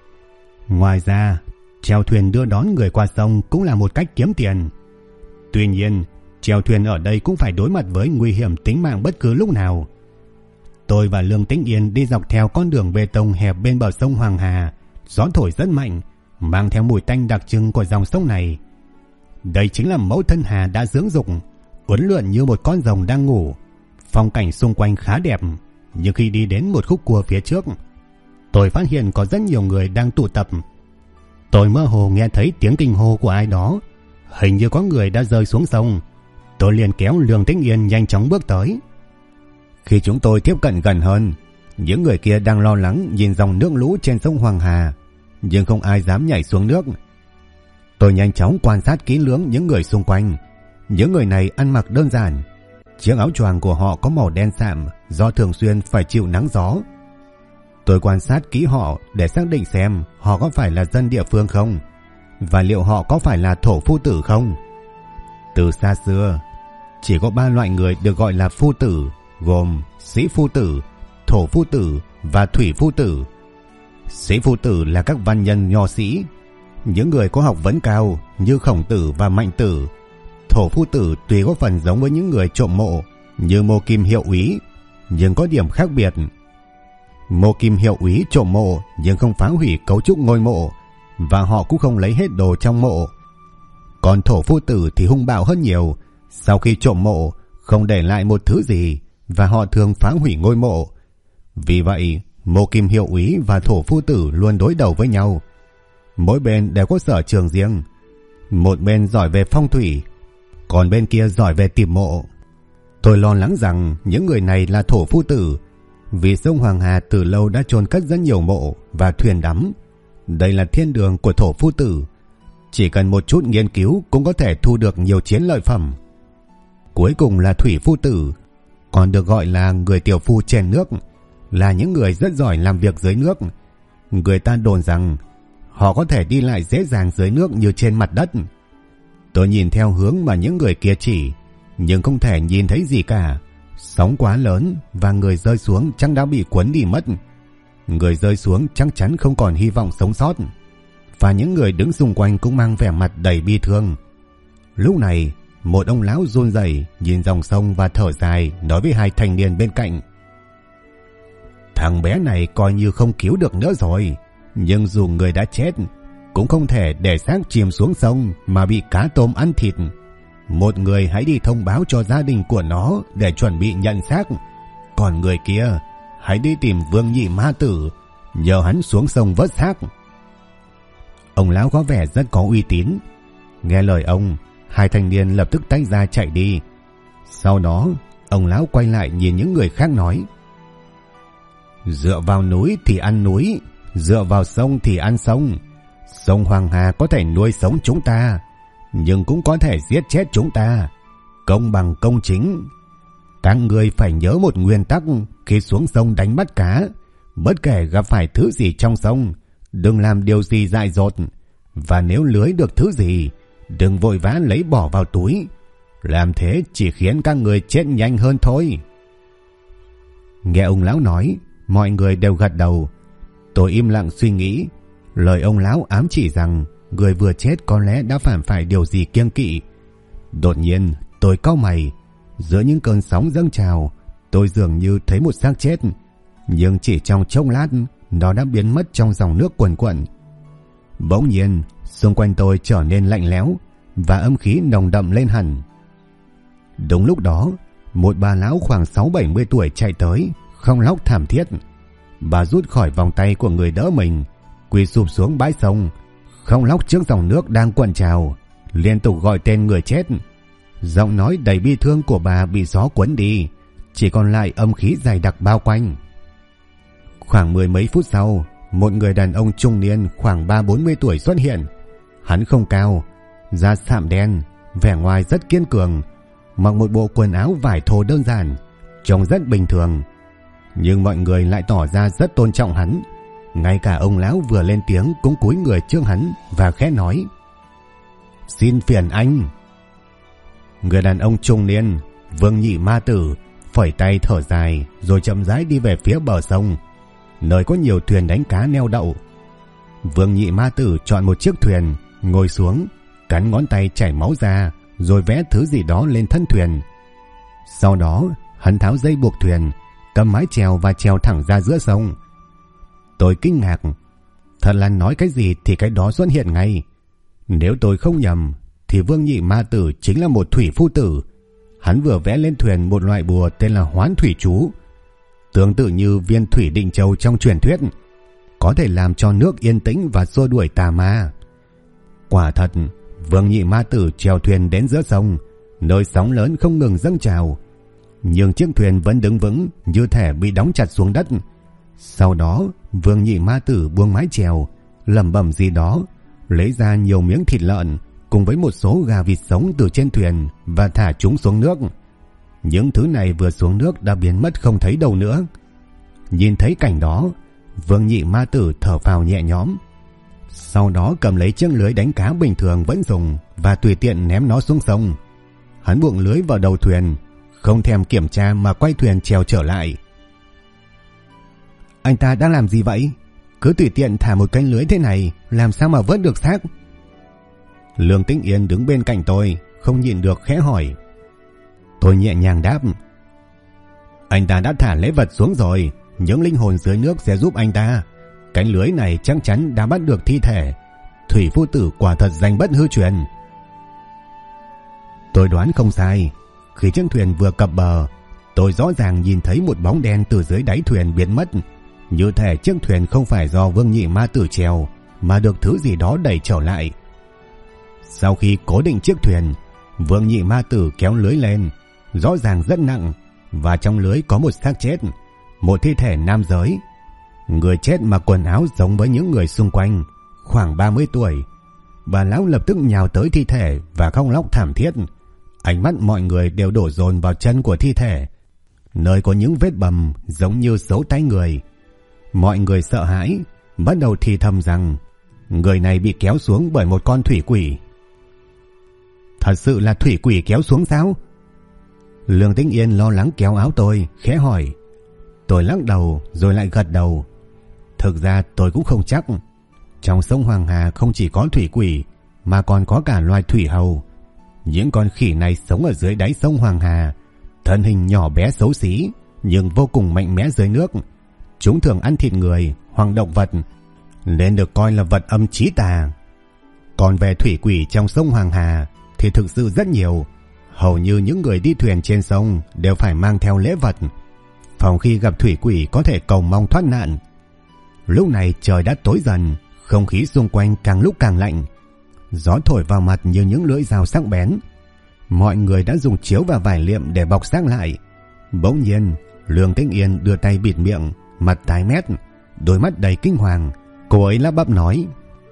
Ngoài ra, chèo thuyền đưa đón người qua sông cũng là một cách kiếm tiền. Tuy nhiên, chèo thuyền ở đây cũng phải đối mặt với nguy hiểm tính mạng bất cứ lúc nào. Tôi và Lương Tĩnh Yên đi dọc theo con đường bê tông hẹp bên bờ sông Hoàng Hà. Gió thổi rất mạnh, mang theo mùi tanh đặc trưng của dòng sông này. Đây chính là mẫu thân hà đã dưỡng dục, uốn lượn như một con rồng đang ngủ. Phong cảnh xung quanh khá đẹp, nhưng khi đi đến một khúc cua phía trước, tôi phát hiện có rất nhiều người đang tụ tập. Tôi mơ hồ nghe thấy tiếng kinh hô của ai đó, hình như có người đã rơi xuống sông. Tôi liền kéo Lương Tĩnh Yên nhanh chóng bước tới. Khi chúng tôi tiếp cận gần hơn, những người kia đang lo lắng nhìn dòng nước lũ trên sông Hoàng Hà, nhưng không ai dám nhảy xuống nước. Tôi nhanh chóng quan sát kỹ lưỡng những người xung quanh. Những người này ăn mặc đơn giản, chiếc áo choàng của họ có màu đen sạm do thường xuyên phải chịu nắng gió. Tôi quan sát kỹ họ để xác định xem họ có phải là dân địa phương không, và liệu họ có phải là thổ phu tử không. Từ xa xưa, chỉ có 3 loại người được gọi là phu tử, gồm sĩ phu tử, thổ phu tử và thủy phu tử. Sĩ phu tử là các văn nhân nho sĩ, những người có học vấn cao như Khổng Tử và Mạnh Tử. Thổ phu tử tuy có phần giống với những người trộm mộ như Mộ Kim Hiệu Úy, nhưng có điểm khác biệt. Mộ Kim Hiệu Úy trộm mộ nhưng không phá hủy cấu trúc ngôi mộ, và họ cũng không lấy hết đồ trong mộ. Còn thổ phu tử thì hung bạo hơn nhiều, sau khi trộm mộ không để lại một thứ gì, và họ thường phá hủy ngôi mộ. Vì vậy, Mộ Kim Hiệu Úy và thổ phu tử luôn đối đầu với nhau. Mỗi bên đều có sở trường riêng. Một bên giỏi về phong thủy, còn bên kia giỏi về tìm mộ. Tôi lo lắng rằng những người này là thổ phu tử, vì sông Hoàng Hà từ lâu đã chôn cất rất nhiều mộ và thuyền đắm. Đây là thiên đường của thổ phu tử, chỉ cần một chút nghiên cứu cũng có thể thu được nhiều chiến lợi phẩm. Cuối cùng là thủy phu tử, còn được gọi là người tiểu phu trên nước, là những người rất giỏi làm việc dưới nước. Người ta đồn rằng họ có thể đi lại dễ dàng dưới nước như trên mặt đất. Tôi nhìn theo hướng mà những người kia chỉ, nhưng không thể nhìn thấy gì cả. Sóng quá lớn và người rơi xuống chắc đã bị cuốn đi mất. Người rơi xuống chắc chắn không còn hy vọng sống sót, và những người đứng xung quanh cũng mang vẻ mặt đầy bi thương. Lúc này, một ông lão run rẩy nhìn dòng sông và thở dài, nói với 2 thanh niên bên cạnh: "Thằng bé này coi như không cứu được nữa rồi, nhưng dù người đã chết cũng không thể để xác chìm xuống sông mà bị cá tôm ăn thịt. Một người hãy đi thông báo cho gia đình của nó để chuẩn bị nhận xác, còn người kia hãy đi tìm Vương Nhị Ma Tử, nhờ hắn xuống sông vớt xác." Ông lão có vẻ rất có uy tín. Nghe lời ông, 2 thanh niên lập tức tách ra chạy đi. Sau đó, ông lão quay lại nhìn những người khác nói: "Dựa vào núi thì ăn núi, dựa vào sông thì ăn sông. Sông Hoàng Hà có thể nuôi sống chúng ta, nhưng cũng có thể giết chết chúng ta. Công bằng công chính. Các người phải nhớ một nguyên tắc khi xuống sông đánh bắt cá, bất kể gặp phải thứ gì trong sông, đừng làm điều gì dại dột, và nếu lưới được thứ gì, đừng vội vã lấy bỏ vào túi. Làm thế chỉ khiến các người chết nhanh hơn thôi." Nghe ông lão nói, mọi người đều gật đầu. Tôi im lặng suy nghĩ. Lời ông lão ám chỉ rằng người vừa chết có lẽ đã phạm phải điều gì kiêng kỵ. Đột nhiên tôi cau mày. Giữa những cơn sóng dâng trào, tôi dường như thấy một xác chết, nhưng chỉ trong chốc lát nó đã biến mất trong dòng nước cuồn cuộn. Bỗng nhiên xung quanh tôi trở nên lạnh lẽo và âm khí nồng đậm lên hẳn. Đúng lúc đó, một bà lão khoảng 60-70 tuổi chạy tới, khóc lóc thảm thiết. Bà rút khỏi vòng tay của người đỡ mình, quỳ sụp xuống bãi sông, khóc lóc trước dòng nước đang cuộn trào, liên tục gọi tên người chết. Giọng nói đầy bi thương của bà bị gió cuốn đi, chỉ còn lại âm khí dày đặc bao quanh. Khoảng 10 mấy phút sau, một người đàn ông trung niên khoảng 30-40 tuổi xuất hiện. Hắn không cao, da sạm đen, vẻ ngoài rất kiên cường, mặc một bộ quần áo vải thô đơn giản, trông rất bình thường. Nhưng mọi người lại tỏ ra rất tôn trọng hắn. Ngay cả ông lão vừa lên tiếng cũng cúi người trước hắn và khẽ nói: "Xin phiền anh." Người đàn ông trung niên, Vương Nhị Ma Tử, phẩy tay thở dài rồi chậm rãi đi về phía bờ sông, nơi có nhiều thuyền đánh cá neo đậu. Vương Nhị Ma Tử chọn một chiếc thuyền, ngồi xuống, cắn ngón tay chảy máu ra, rồi vẽ thứ gì đó lên thân thuyền. Sau đó, hắn tháo dây buộc thuyền, cầm mái chèo và chèo thẳng ra giữa sông. Tôi kinh ngạc, thật là nói cái gì thì cái đó xuất hiện ngay. Nếu tôi không nhầm, thì Vương Nhị Ma Tử chính là một thủy phu tử. Hắn vừa vẽ lên thuyền một loại bùa tên là Hoán Thủy Chú, tương tự như viên thủy định châu trong truyền thuyết, có thể làm cho nước yên tĩnh và xua đuổi tà ma. Quả thật, Vương Nhị Ma Tử chèo thuyền đến giữa sông, nơi sóng lớn không ngừng dâng trào, nhưng chiếc thuyền vẫn đứng vững như thể bị đóng chặt xuống đất. Sau đó, Vương Nhị Ma Tử buông mái chèo, lẩm bẩm gì đó, lấy ra nhiều miếng thịt lợn cùng với một số gà vịt sống từ trên thuyền và thả chúng xuống nước. Những thứ này vừa xuống nước đã biến mất không thấy đâu nữa. Nhìn thấy cảnh đó, Vương Nhị Ma Tử thở phào nhẹ nhõm. Sau đó cầm lấy chiếc lưới đánh cá bình thường vẫn dùng và tùy tiện ném nó xuống sông. Hắn buông lưới vào đầu thuyền, không thèm kiểm tra mà quay thuyền chèo trở lại. Anh ta đang làm gì vậy? Cứ tùy tiện thả một cánh lưới thế này, làm sao mà vớt được xác? Lương Tĩnh Yên đứng bên cạnh tôi, không nhịn được khẽ hỏi. Tôi nhẹ nhàng đáp: Anh ta đã thả lễ vật xuống rồi, những linh hồn dưới nước sẽ giúp anh ta. Cánh lưới này chắc chắn đã bắt được thi thể. Thủy phu tử quả thật danh bất hư truyền. Tôi đoán không sai. Khi chiếc thuyền vừa cập bờ, tôi rõ ràng nhìn thấy một bóng đen từ dưới đáy thuyền biến mất, như thể chiếc thuyền không phải do Vương Nhị Ma Tử chèo, mà được thứ gì đó đẩy trở lại. Sau khi cố định chiếc thuyền, Vương Nhị Ma Tử kéo lưới lên, rõ ràng rất nặng, và trong lưới có một xác chết, một thi thể nam giới. Người chết mặc quần áo giống với những người xung quanh, khoảng 30 tuổi. Bà lão lập tức nhào tới thi thể và khóc lóc thảm thiết. Ánh mắt mọi người đều đổ dồn vào chân của thi thể, nơi có những vết bầm giống như dấu tay người. Mọi người sợ hãi, bắt đầu thì thầm rằng người này bị kéo xuống bởi một con thủy quỷ. Thật sự là thủy quỷ kéo xuống sao? Lương Tĩnh Yên lo lắng kéo áo tôi, khẽ hỏi. Tôi lắc đầu rồi lại gật đầu. Thực ra tôi cũng không chắc. Trong sông Hoàng Hà không chỉ có thủy quỷ, mà còn có cả loài thủy hầu. Những con khỉ này sống ở dưới đáy sông Hoàng Hà, thân hình nhỏ bé xấu xí, nhưng vô cùng mạnh mẽ dưới nước. Chúng thường ăn thịt người hoặc động vật, nên được coi là vật âm chí tà. Còn về thủy quỷ trong sông Hoàng Hà thì thực sự rất nhiều. Hầu như những người đi thuyền trên sông đều phải mang theo lễ vật, phòng khi gặp thủy quỷ có thể cầu mong thoát nạn. Lúc này trời đã tối dần, không khí xung quanh càng lúc càng lạnh. Gió thổi vào mặt như những lưỡi dao sắc bén. Mọi người đã dùng chiếu và vải liệm để bọc xác lại. Bỗng nhiên, Lương Tĩnh Yên đưa tay bịt miệng, mặt tái mét, đôi mắt đầy kinh hoàng. Cô ấy lắp bắp nói: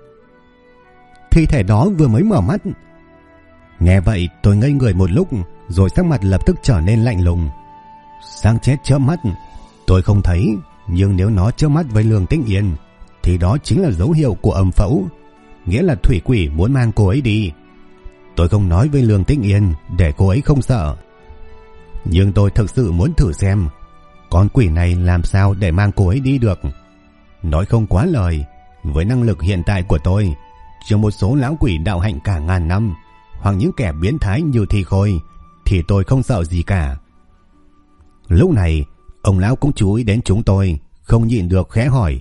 Thi thể đó vừa mới mở mắt. Nghe vậy tôi ngây người một lúc, rồi sắc mặt lập tức trở nên lạnh lùng. Xác chết chớp mắt, tôi không thấy, nhưng nếu nó chớp mắt với Lương Tĩnh Yên thì đó chính là dấu hiệu của âm phẫu, nghĩa là thủy quỷ muốn mang cô ấy đi. Tôi không nói với Lương Tĩnh Yên để cô ấy không sợ, nhưng tôi thực sự muốn thử xem con quỷ này làm sao để mang cô ấy đi được. Nói không quá lời, với năng lực hiện tại của tôi, trừ một số lão quỷ đạo hạnh cả ngàn năm hoặc những kẻ biến thái như Thi Khôi, thì tôi không sợ gì cả. Lúc này ông lão cũng chú ý đến chúng tôi, không nhịn được khẽ hỏi: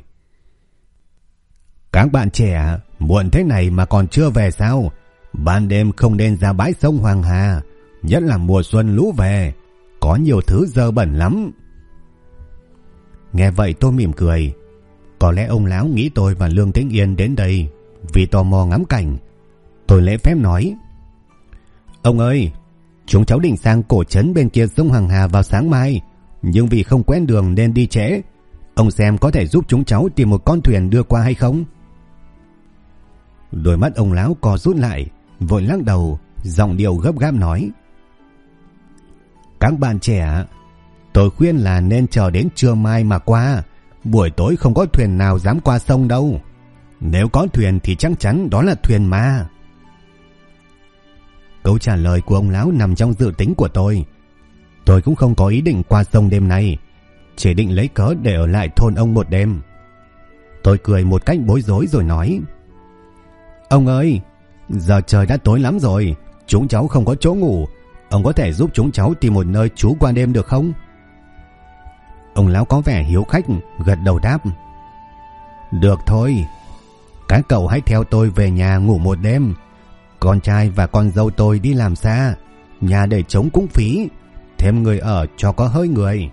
Các bạn trẻ muộn thế này mà còn chưa về sao? Ban đêm không nên ra bãi sông Hoàng Hà, nhất là mùa xuân lũ về, có nhiều thứ dơ bẩn lắm. Nghe vậy tôi mỉm cười. Có lẽ ông lão nghĩ tôi và Lương Tĩnh Yên đến đây vì tò mò ngắm cảnh. Tôi lễ phép nói: Ông ơi, Chúng cháu định sang cổ trấn bên kia sông Hoàng Hà vào sáng mai, nhưng vì không quen đường nên đi trễ. Ông xem có thể giúp chúng cháu tìm một con thuyền đưa qua hay không? Đôi mắt ông lão co rút lại, vội lắc đầu, giọng điệu gấp gáp nói: Các bạn trẻ, tôi khuyên là nên chờ đến trưa mai mà qua. Buổi tối không có thuyền nào dám qua sông đâu. Nếu có thuyền thì chắc chắn đó là thuyền ma. Câu trả lời của ông lão nằm trong dự tính của tôi. Tôi cũng không có ý định qua sông đêm nay, chỉ định lấy cớ để ở lại thôn ông một đêm. Tôi cười một cách bối rối rồi nói: Ông ơi, giờ trời đã tối lắm rồi, chúng cháu không có chỗ ngủ. Ông có thể giúp chúng cháu tìm một nơi trú qua đêm được không? Ông lão có vẻ hiếu khách, gật đầu đáp: Được thôi, các cậu hãy theo tôi về nhà ngủ một đêm. Con trai và con dâu tôi đi làm xa, nhà để trống cũng phí, thêm người ở cho có hơi người.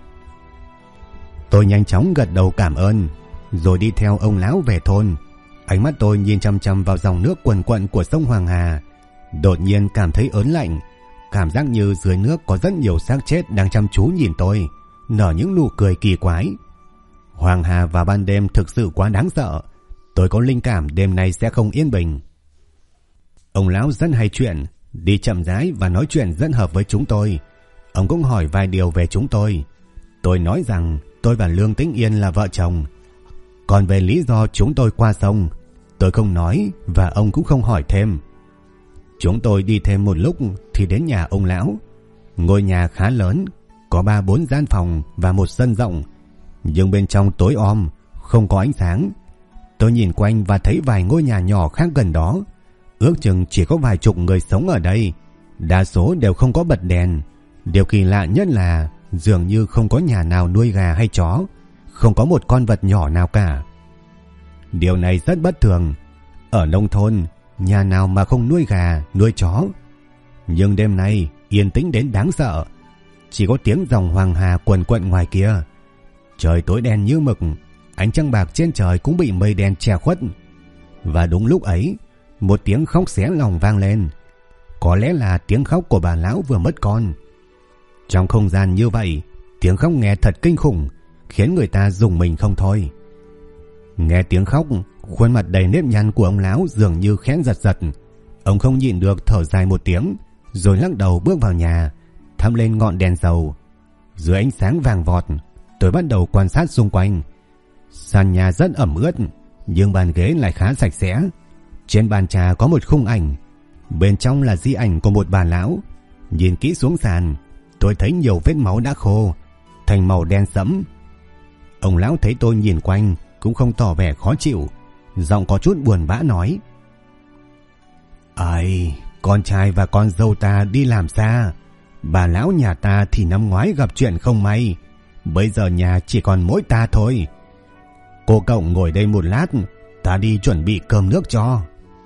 Tôi nhanh chóng gật đầu cảm ơn, rồi đi theo ông lão về thôn. Ánh mắt tôi nhìn chăm chăm vào dòng nước quần quận của sông Hoàng Hà, đột nhiên cảm thấy ớn lạnh, cảm giác như dưới nước có rất nhiều xác chết đang chăm chú nhìn tôi, nở những nụ cười kỳ quái. Hoàng Hà vào ban đêm thực sự quá đáng sợ. Tôi có linh cảm đêm nay sẽ không yên bình. Ông lão rất hay chuyện, đi chậm rãi và nói chuyện rất hợp với chúng tôi. Ông cũng hỏi vài điều về chúng tôi. Tôi nói rằng tôi và Lương Tĩnh Yên là vợ chồng. Còn về lý do chúng tôi qua sông, tôi không nói và ông cũng không hỏi thêm. Chúng tôi đi thêm một lúc thì đến nhà ông lão. Ngôi nhà khá lớn, có 3-4 gian phòng và một sân rộng, nhưng bên trong tối om, không có ánh sáng. Tôi nhìn quanh và thấy vài ngôi nhà nhỏ khác gần đó. Ước chừng chỉ có vài chục người sống ở đây, đa số đều không có bật đèn. Điều kỳ lạ nhất là dường như không có nhà nào nuôi gà hay chó, không có một con vật nhỏ nào cả. Điều này rất bất thường. Ở nông thôn, nhà nào mà không nuôi gà, nuôi chó? Nhưng đêm nay yên tĩnh đến đáng sợ. Chỉ có tiếng dòng Hoàng Hà quần quận ngoài kia. Trời tối đen như mực, ánh trăng bạc trên trời cũng bị mây đen che khuất. Và đúng lúc ấy, một tiếng khóc xé lòng vang lên. Có lẽ là tiếng khóc của bà lão vừa mất con. Trong không gian như vậy, tiếng khóc nghe thật kinh khủng, khiến người ta rùng mình không thôi. Nghe tiếng khóc, khuôn mặt đầy nếp nhăn của ông lão dường như khẽ giật giật. Ông không nhịn được thở dài một tiếng, rồi lắc đầu bước vào nhà, thắp lên ngọn đèn dầu. Dưới ánh sáng vàng vọt, tôi bắt đầu quan sát xung quanh. Sàn nhà rất ẩm ướt, nhưng bàn ghế lại khá sạch sẽ. Trên bàn trà có một khung ảnh, bên trong là di ảnh của một bà lão. Nhìn kỹ xuống sàn, tôi thấy nhiều vết máu đã khô, thành màu đen sẫm. Ông lão thấy tôi nhìn quanh cũng không tỏ vẻ khó chịu, giọng có chút buồn bã nói: Ai, con trai và con dâu ta đi làm xa. Bà lão nhà ta thì năm ngoái gặp chuyện không may, bây giờ nhà chỉ còn mỗi ta thôi. Cô cậu ngồi đây một lát, ta đi chuẩn bị cơm nước cho.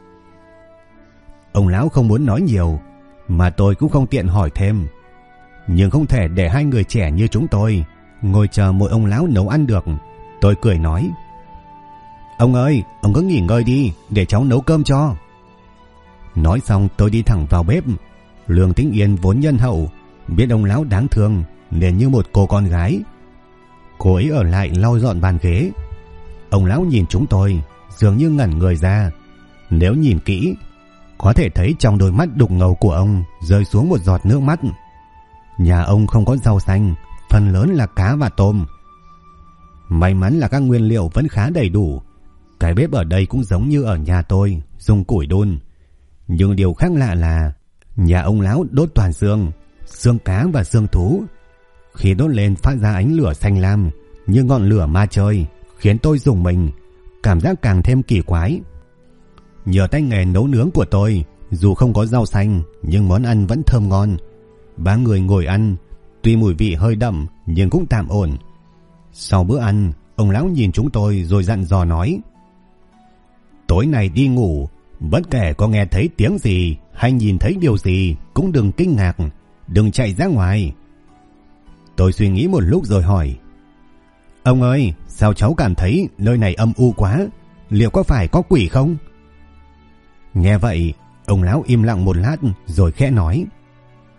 Ông lão không muốn nói nhiều, mà tôi cũng không tiện hỏi thêm. Nhưng không thể để hai người trẻ như chúng tôi ngồi chờ một ông lão nấu ăn được. Tôi cười nói: Ông ơi, ông cứ nghỉ ngơi đi, để cháu nấu cơm cho. Nói xong tôi đi thẳng vào bếp. Lương Tĩnh Yên vốn nhân hậu, biết ông lão đáng thương nên như một cô con gái, cô ấy ở lại lau dọn bàn ghế. Ông lão nhìn chúng tôi dường như ngẩn người ra. Nếu nhìn kỹ, có thể thấy trong đôi mắt đục ngầu của ông rơi xuống một giọt nước mắt. Nhà ông không có rau xanh, phần lớn là cá và tôm. May mắn là các nguyên liệu vẫn khá đầy đủ. Cái bếp ở đây cũng giống như ở nhà tôi, dùng củi đun. Nhưng điều khác lạ là nhà ông lão đốt toàn xương, xương cá và xương thú. Khi đốt lên phát ra ánh lửa xanh lam như ngọn lửa ma chơi, khiến tôi rùng mình, cảm giác càng thêm kỳ quái. Nhờ tay nghề nấu nướng của tôi, dù không có rau xanh nhưng món ăn vẫn thơm ngon. Ba người ngồi ăn, tuy mùi vị hơi đậm nhưng cũng tạm ổn. Sau bữa ăn, ông lão nhìn chúng tôi rồi dặn dò nói: Tối nay đi ngủ, bất kể có nghe thấy tiếng gì hay nhìn thấy điều gì cũng đừng kinh ngạc, đừng chạy ra ngoài. Tôi suy nghĩ một lúc rồi hỏi: Ông ơi, sao cháu cảm thấy nơi này âm u quá, liệu có phải có quỷ không? Nghe vậy, ông lão im lặng một lát rồi khẽ nói: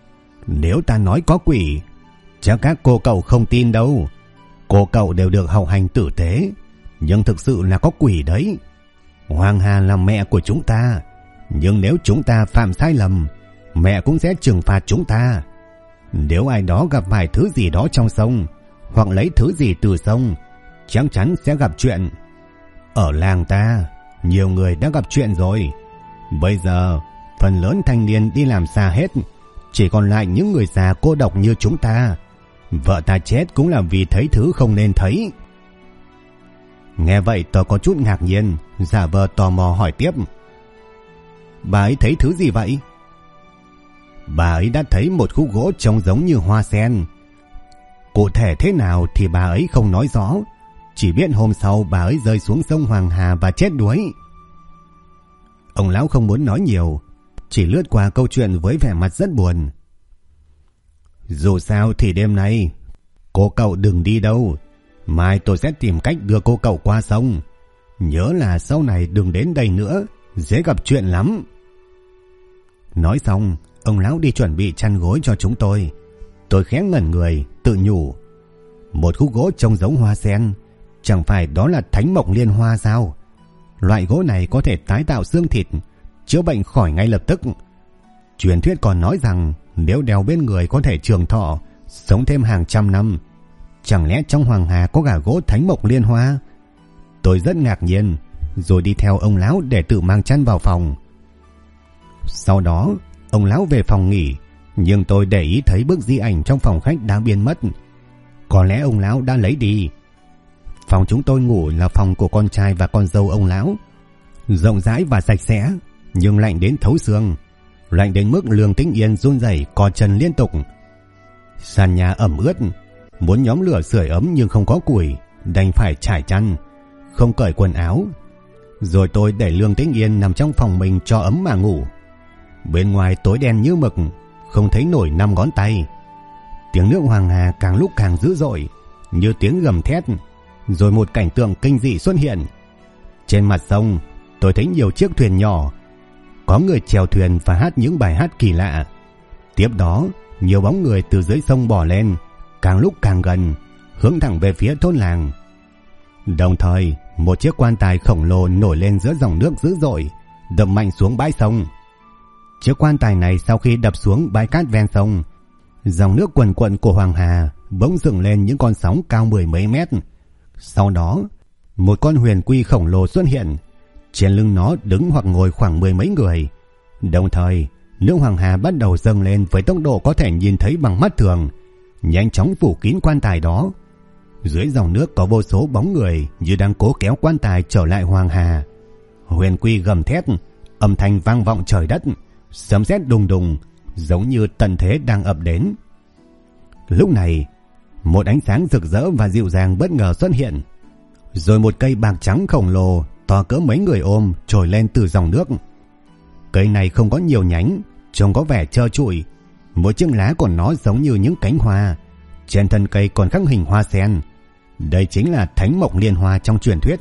Nếu ta nói có quỷ, chắc các cô cậu không tin đâu. Cô cậu đều được học hành tử tế, nhưng thực sự là có quỷ đấy. Hoàng Hà là mẹ của chúng ta, nhưng nếu chúng ta phạm sai lầm, mẹ cũng sẽ trừng phạt chúng ta. Nếu ai đó gặp phải thứ gì đó trong sông, hoặc lấy thứ gì từ sông, chắc chắn sẽ gặp chuyện. Ở làng ta, nhiều người đã gặp chuyện rồi. Bây giờ, phần lớn thanh niên đi làm xa hết, chỉ còn lại những người già cô độc như chúng ta. Vợ ta chết cũng là vì thấy thứ không nên thấy. Nghe vậy tôi có chút ngạc nhiên, giả vờ tò mò hỏi tiếp. Bà ấy thấy thứ gì vậy? Bà ấy đã thấy một khúc gỗ trông giống như hoa sen. Cụ thể thế nào thì bà ấy không nói rõ, chỉ biết hôm sau bà ấy rơi xuống sông Hoàng Hà và chết đuối. Ông lão không muốn nói nhiều, chỉ lướt qua câu chuyện với vẻ mặt rất buồn. Dù sao thì đêm nay cô cậu đừng đi đâu, mai tôi sẽ tìm cách đưa cô cậu qua sông. Nhớ là sau này đừng đến đây nữa, dễ gặp chuyện lắm. Nói xong, ông lão đi chuẩn bị chăn gối cho chúng tôi. Tôi khẽ ngẩn người, tự nhủ. Một khúc gỗ trông giống hoa sen, chẳng phải đó là thánh mộc liên hoa sao? Loại gỗ này có thể tái tạo xương thịt, chữa bệnh khỏi ngay lập tức. Truyền thuyết còn nói rằng nếu đeo bên người có thể trường thọ, sống thêm hàng trăm năm. Chẳng lẽ trong Hoàng Hà có cả gỗ thánh mộc liên hoa? Tôi rất ngạc nhiên, rồi đi theo ông lão để tự mang chăn vào phòng. Sau đó, ông lão về phòng nghỉ, nhưng tôi để ý thấy bức di ảnh trong phòng khách đã biến mất. Có lẽ ông lão đã lấy đi. Phòng chúng tôi ngủ là phòng của con trai và con dâu ông lão, rộng rãi và sạch sẽ, nhưng lạnh đến thấu xương, lạnh đến mức Lương Tĩnh Yên run rẩy co chân liên tục. Sàn nhà ẩm ướt, muốn nhóm lửa sưởi ấm nhưng không có củi, đành phải trải chăn, không cởi quần áo. Rồi tôi để Lương Tĩnh Yên nằm trong phòng mình cho ấm mà ngủ. Bên ngoài tối đen như mực, không thấy nổi 5 ngón tay. Tiếng nước Hoàng Hà càng lúc càng dữ dội, như tiếng gầm thét. Rồi một cảnh tượng kinh dị xuất hiện. Trên mặt sông, tôi thấy nhiều chiếc thuyền nhỏ, có người chèo thuyền và hát những bài hát kỳ lạ. Tiếp đó, nhiều bóng người từ dưới sông bò lên, càng lúc càng gần, hướng thẳng về phía thôn làng. Đồng thời, một chiếc quan tài khổng lồ nổi lên giữa dòng nước dữ dội, đập mạnh xuống bãi sông. Chiếc quan tài này sau khi đập xuống bãi cát ven sông, dòng nước quần quận của Hoàng Hà bỗng dựng lên những con sóng cao 10 mấy mét. Sau đó, một con huyền quy khổng lồ xuất hiện, trên lưng nó đứng hoặc ngồi khoảng 10 mấy người. Đồng thời, nước Hoàng Hà bắt đầu dâng lên với tốc độ có thể nhìn thấy bằng mắt thường, nhanh chóng phủ kín quan tài đó. Dưới dòng nước có vô số bóng người như đang cố kéo quan tài trở lại Hoàng Hà. Huyền quy gầm thét, âm thanh vang vọng trời đất, sấm sét đùng đùng, giống như tận thế đang ập đến. Lúc này, một ánh sáng rực rỡ và dịu dàng bất ngờ xuất hiện, rồi một cây bạc trắng khổng lồ to cỡ mấy người ôm trồi lên từ dòng nước. Cây này không có nhiều nhánh, trông có vẻ trơ trụi, mỗi chiếc lá của nó giống như những cánh hoa. Trên thân cây còn khắc hình hoa sen. Đây chính là thánh mộc liên hoa trong truyền thuyết.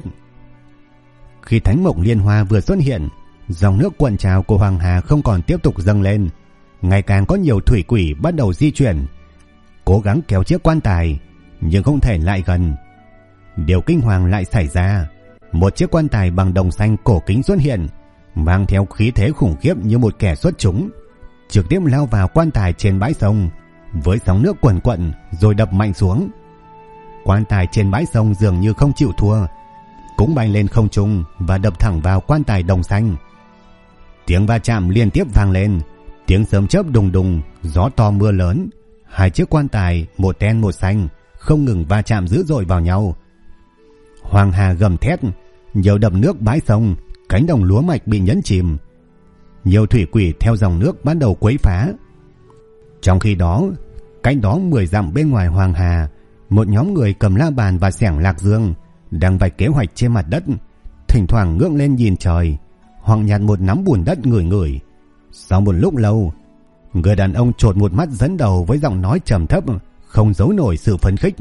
Khi thánh mộc liên hoa vừa xuất hiện, dòng nước cuộn trào của Hoàng Hà không còn tiếp tục dâng lên, ngày càng có nhiều thủy quỷ bắt đầu di chuyển, cố gắng kéo chiếc quan tài nhưng không thể lại gần. Điều kinh hoàng lại xảy ra. Một chiếc quan tài bằng đồng xanh cổ kính xuất hiện, mang theo khí thế khủng khiếp như một kẻ xuất chúng, trực tiếp lao vào quan tài trên bãi sông, với sóng nước quần quận rồi đập mạnh xuống. Quan tài trên bãi sông dường như không chịu thua, cũng bay lên không trung và đập thẳng vào quan tài đồng xanh. Tiếng va chạm liên tiếp vang lên, tiếng sấm chớp đùng đùng, gió to mưa lớn. Hai chiếc quan tài, một đen một xanh, không ngừng va chạm dữ dội vào nhau. Hoàng Hà gầm thét, nhiều đập nước bãi sông, cánh đồng lúa mạch bị nhấn chìm. Nhiều thủy quỷ theo dòng nước bắt đầu quấy phá. Trong khi đó, cách đó 10 dặm bên ngoài Hoàng Hà, một nhóm người cầm la bàn và xẻng lạc dương đang vạch kế hoạch trên mặt đất, thỉnh thoảng ngước lên nhìn trời, hoặc nhặt một nắm bùn đất ngửi ngửi. Sau một lúc lâu, người đàn ông chột một mắt dẫn đầu với giọng nói trầm thấp, không giấu nổi sự phấn khích.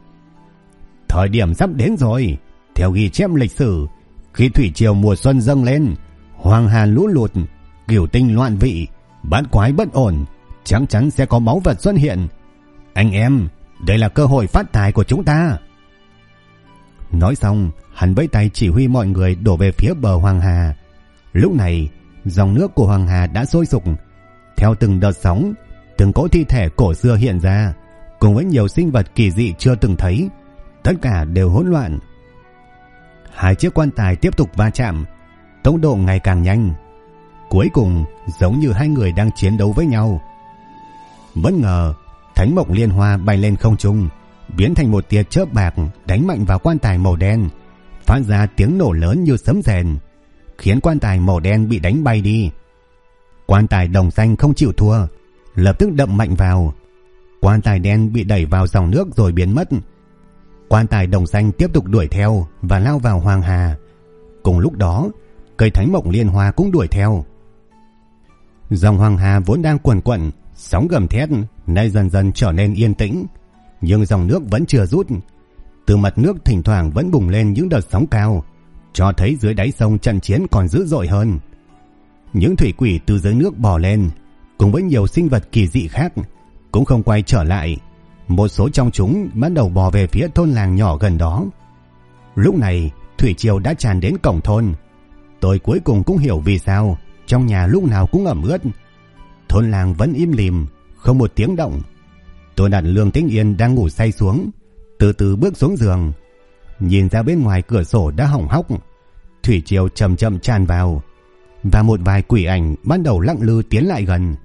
Thời điểm sắp đến rồi. Theo ghi chép lịch sử, khi thủy triều mùa xuân dâng lên, Hoàng Hà lũ lụt, cửu tinh loạn vị, bát quái bất ổn, chắc chắn sẽ có báu vật xuất hiện. Anh em, đây là cơ hội phát tài của chúng ta. Nói xong, hắn vẫy tay chỉ huy mọi người đổ về phía bờ Hoàng Hà. Lúc này, dòng nước của Hoàng Hà đã sôi sục. Theo từng đợt sóng, từng cỗ thi thể cổ xưa hiện ra, cùng với nhiều sinh vật kỳ dị chưa từng thấy, tất cả đều hỗn loạn. Hai chiếc quan tài tiếp tục va chạm, tốc độ ngày càng nhanh. Cuối cùng, giống như hai người đang chiến đấu với nhau. Bất ngờ, Thánh Mộc Liên Hoa bay lên không trung, biến thành một tia chớp bạc đánh mạnh vào quan tài màu đen, phát ra tiếng nổ lớn như sấm rền, khiến quan tài màu đen bị đánh bay đi. Quan tài đồng xanh không chịu thua, lập tức đập mạnh vào. Quan tài đen bị đẩy vào dòng nước rồi biến mất. Quan tài đồng xanh tiếp tục đuổi theo và lao vào Hoàng Hà. Cùng lúc đó, cây Thánh Mộc Liên Hoa cũng đuổi theo. Dòng Hoàng Hà vốn đang cuồn cuộn, sóng gầm thét, nay dần dần trở nên yên tĩnh, nhưng dòng nước vẫn chưa rút. Từ mặt nước thỉnh thoảng vẫn bùng lên những đợt sóng cao, cho thấy dưới đáy sông trận chiến còn dữ dội hơn. Những thủy quỷ từ dưới nước bò lên, cùng với nhiều sinh vật kỳ dị khác, cũng không quay trở lại. Một số trong chúng bắt đầu bò về phía thôn làng nhỏ gần đó. Lúc này, thủy triều đã tràn đến cổng thôn. Tôi cuối cùng cũng hiểu vì sao trong nhà lúc nào cũng ẩm ướt. Thôn làng vẫn im lìm, không một tiếng động. Tôi đặt Lương Tĩnh Yên đang ngủ say xuống, từ từ bước xuống giường, nhìn ra bên ngoài cửa sổ đã hỏng hóc. Thủy triều chậm chậm tràn vào, và một vài quỷ ảnh bắt đầu lặng lư tiến lại gần.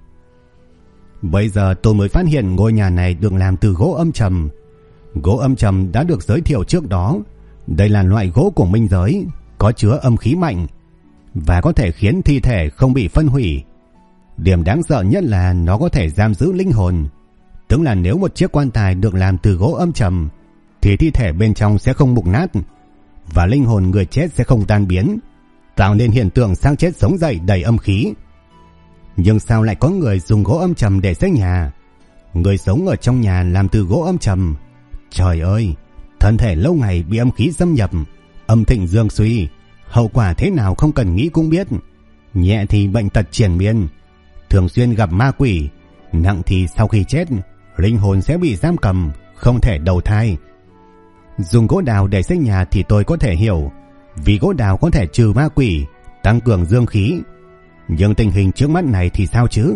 Bây giờ tôi mới phát hiện ngôi nhà này được làm từ gỗ âm trầm. Gỗ âm trầm đã được giới thiệu trước đó. Đây là loại gỗ của minh giới, có chứa âm khí mạnh và có thể khiến thi thể không bị phân hủy. Điểm đáng sợ nhất là nó có thể giam giữ linh hồn. Tức là nếu một chiếc quan tài được làm từ gỗ âm trầm thì thi thể bên trong sẽ không mục nát, và linh hồn người chết sẽ không tan biến, tạo nên hiện tượng xác chết sống dậy đầy âm khí. Nhưng sao lại có người dùng gỗ âm trầm để xây nhà? Người sống ở trong nhà làm từ gỗ âm trầm. Trời ơi, thân thể lâu ngày bị âm khí xâm nhập, âm thịnh dương suy, hậu quả thế nào không cần nghĩ cũng biết. Nhẹ thì bệnh tật triền miên, thường xuyên gặp ma quỷ, nặng thì sau khi chết, linh hồn sẽ bị giam cầm, không thể đầu thai. Dùng gỗ đào để xây nhà thì tôi có thể hiểu, vì gỗ đào có thể trừ ma quỷ, tăng cường dương khí. Nhưng tình hình trước mắt này thì sao chứ?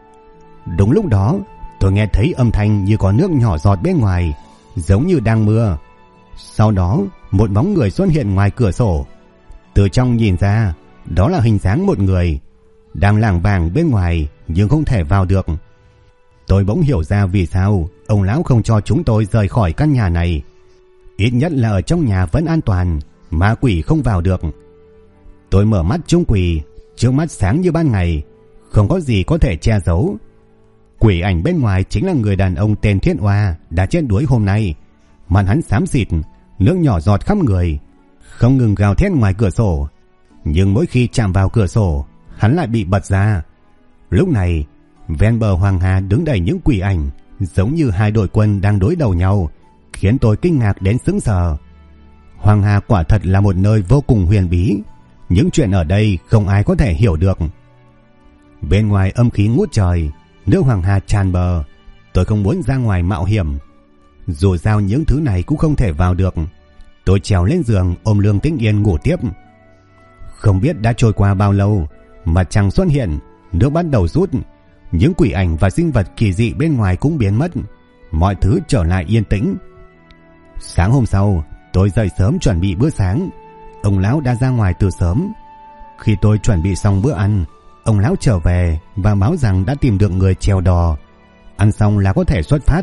Đúng lúc đó, tôi nghe thấy âm thanh như có nước nhỏ giọt bên ngoài, giống như đang mưa. Sau đó, một bóng người xuất hiện ngoài cửa sổ. Từ trong nhìn ra, đó là hình dáng một người đang lảng vảng bên ngoài nhưng không thể vào được. Tôi bỗng hiểu ra vì sao ông lão không cho chúng tôi rời khỏi căn nhà này. Ít nhất là ở trong nhà vẫn an toàn, ma quỷ không vào được. Tôi mở mắt trông quỷ, trước mắt sáng như ban ngày, không có gì có thể che giấu. Quỷ ảnh bên ngoài chính là người đàn ông tên Thiết Oa đã chết đuối hôm nay. Mặt hắn xám xịt, nước nhỏ giọt khắp người, không ngừng gào thét ngoài cửa sổ. Nhưng mỗi khi chạm vào cửa sổ, hắn lại bị bật ra. Lúc này, ven bờ Hoàng Hà đứng đầy những quỷ ảnh, giống như hai đội quân đang đối đầu nhau, khiến tôi kinh ngạc đến sững sờ. Hoàng Hà quả thật là một nơi vô cùng huyền bí. Những chuyện ở đây không ai có thể hiểu được. Bên ngoài âm khí ngút trời, nước Hoàng Hà tràn bờ. Tôi không muốn ra ngoài mạo hiểm. Dù sao những thứ này cũng không thể vào được. Tôi trèo lên giường ôm Lương Tĩnh Yên ngủ tiếp. Không biết đã trôi qua bao lâu, mặt trăng xuất hiện, nước bắt đầu rút, những quỷ ảnh và sinh vật kỳ dị bên ngoài cũng biến mất, mọi thứ trở lại yên tĩnh. Sáng hôm sau, tôi dậy sớm chuẩn bị bữa sáng. Ông lão đã ra ngoài từ sớm. Khi tôi chuẩn bị xong bữa ăn, ông lão trở về và báo rằng đã tìm được người chèo đò. Ăn xong là có thể xuất phát.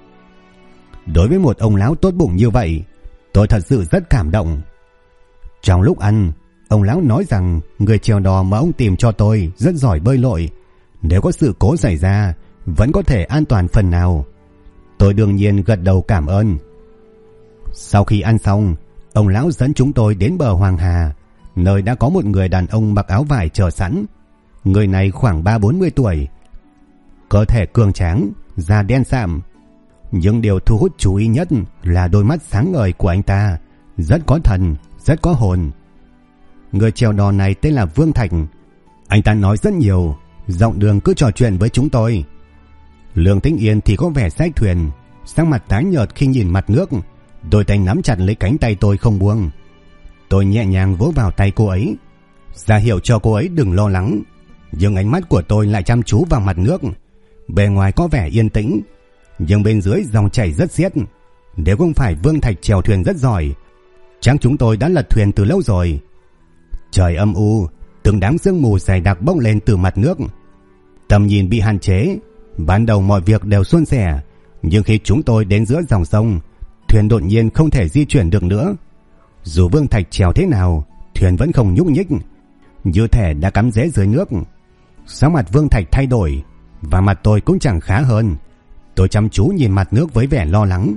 Đối với một ông lão tốt bụng như vậy, tôi thật sự rất cảm động. Trong lúc ăn, ông lão nói rằng người chèo đò mà ông tìm cho tôi rất giỏi bơi lội. Nếu có sự cố xảy ra, vẫn có thể an toàn phần nào. Tôi đương nhiên gật đầu cảm ơn. Sau khi ăn xong, ông lão dẫn chúng tôi đến bờ Hoàng Hà, nơi đã có một người đàn ông mặc áo vải chờ sẵn. Người này khoảng 30-40 tuổi, cơ thể cường tráng, da đen sạm. Nhưng điều thu hút chú ý nhất là đôi mắt sáng ngời của anh ta, rất có thần, rất có hồn. Người chèo đò này tên là Vương Thạch. Anh ta nói rất nhiều, dọc đường cứ trò chuyện với chúng tôi. Lương Tĩnh Yên thì có vẻ sách thuyền, sắc mặt tái nhợt khi nhìn mặt nước, đôi tay nắm chặt lấy cánh tay tôi không buông. Tôi nhẹ nhàng vỗ vào tay cô ấy, ra hiệu cho cô ấy đừng lo lắng, nhưng ánh mắt của tôi lại chăm chú vào mặt nước. Bề ngoài có vẻ yên tĩnh, nhưng bên dưới dòng chảy rất xiết. Nếu không phải Vương Thạch chèo thuyền rất giỏi, chắc chúng tôi đã lật thuyền từ lâu rồi. Trời âm u, từng đám sương mù dày đặc bốc lên từ mặt nước. Tầm nhìn bị hạn chế. Ban đầu mọi việc đều suôn sẻ, nhưng khi chúng tôi đến giữa dòng sông, thuyền đột nhiên không thể di chuyển được nữa. Dù Vương Thạch chèo thế nào, thuyền vẫn không nhúc nhích, như thể đã cắm rễ dưới nước. Sắc mặt Vương Thạch thay đổi, và mặt tôi cũng chẳng khá hơn. Tôi chăm chú nhìn mặt nước với vẻ lo lắng.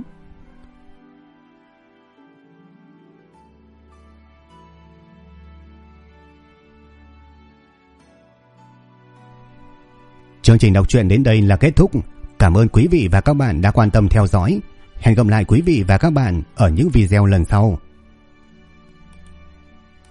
Chương trình đọc truyện đến đây là kết thúc. Cảm ơn quý vị và các bạn đã quan tâm theo dõi. Hẹn gặp lại quý vị và các bạn ở những video lần sau.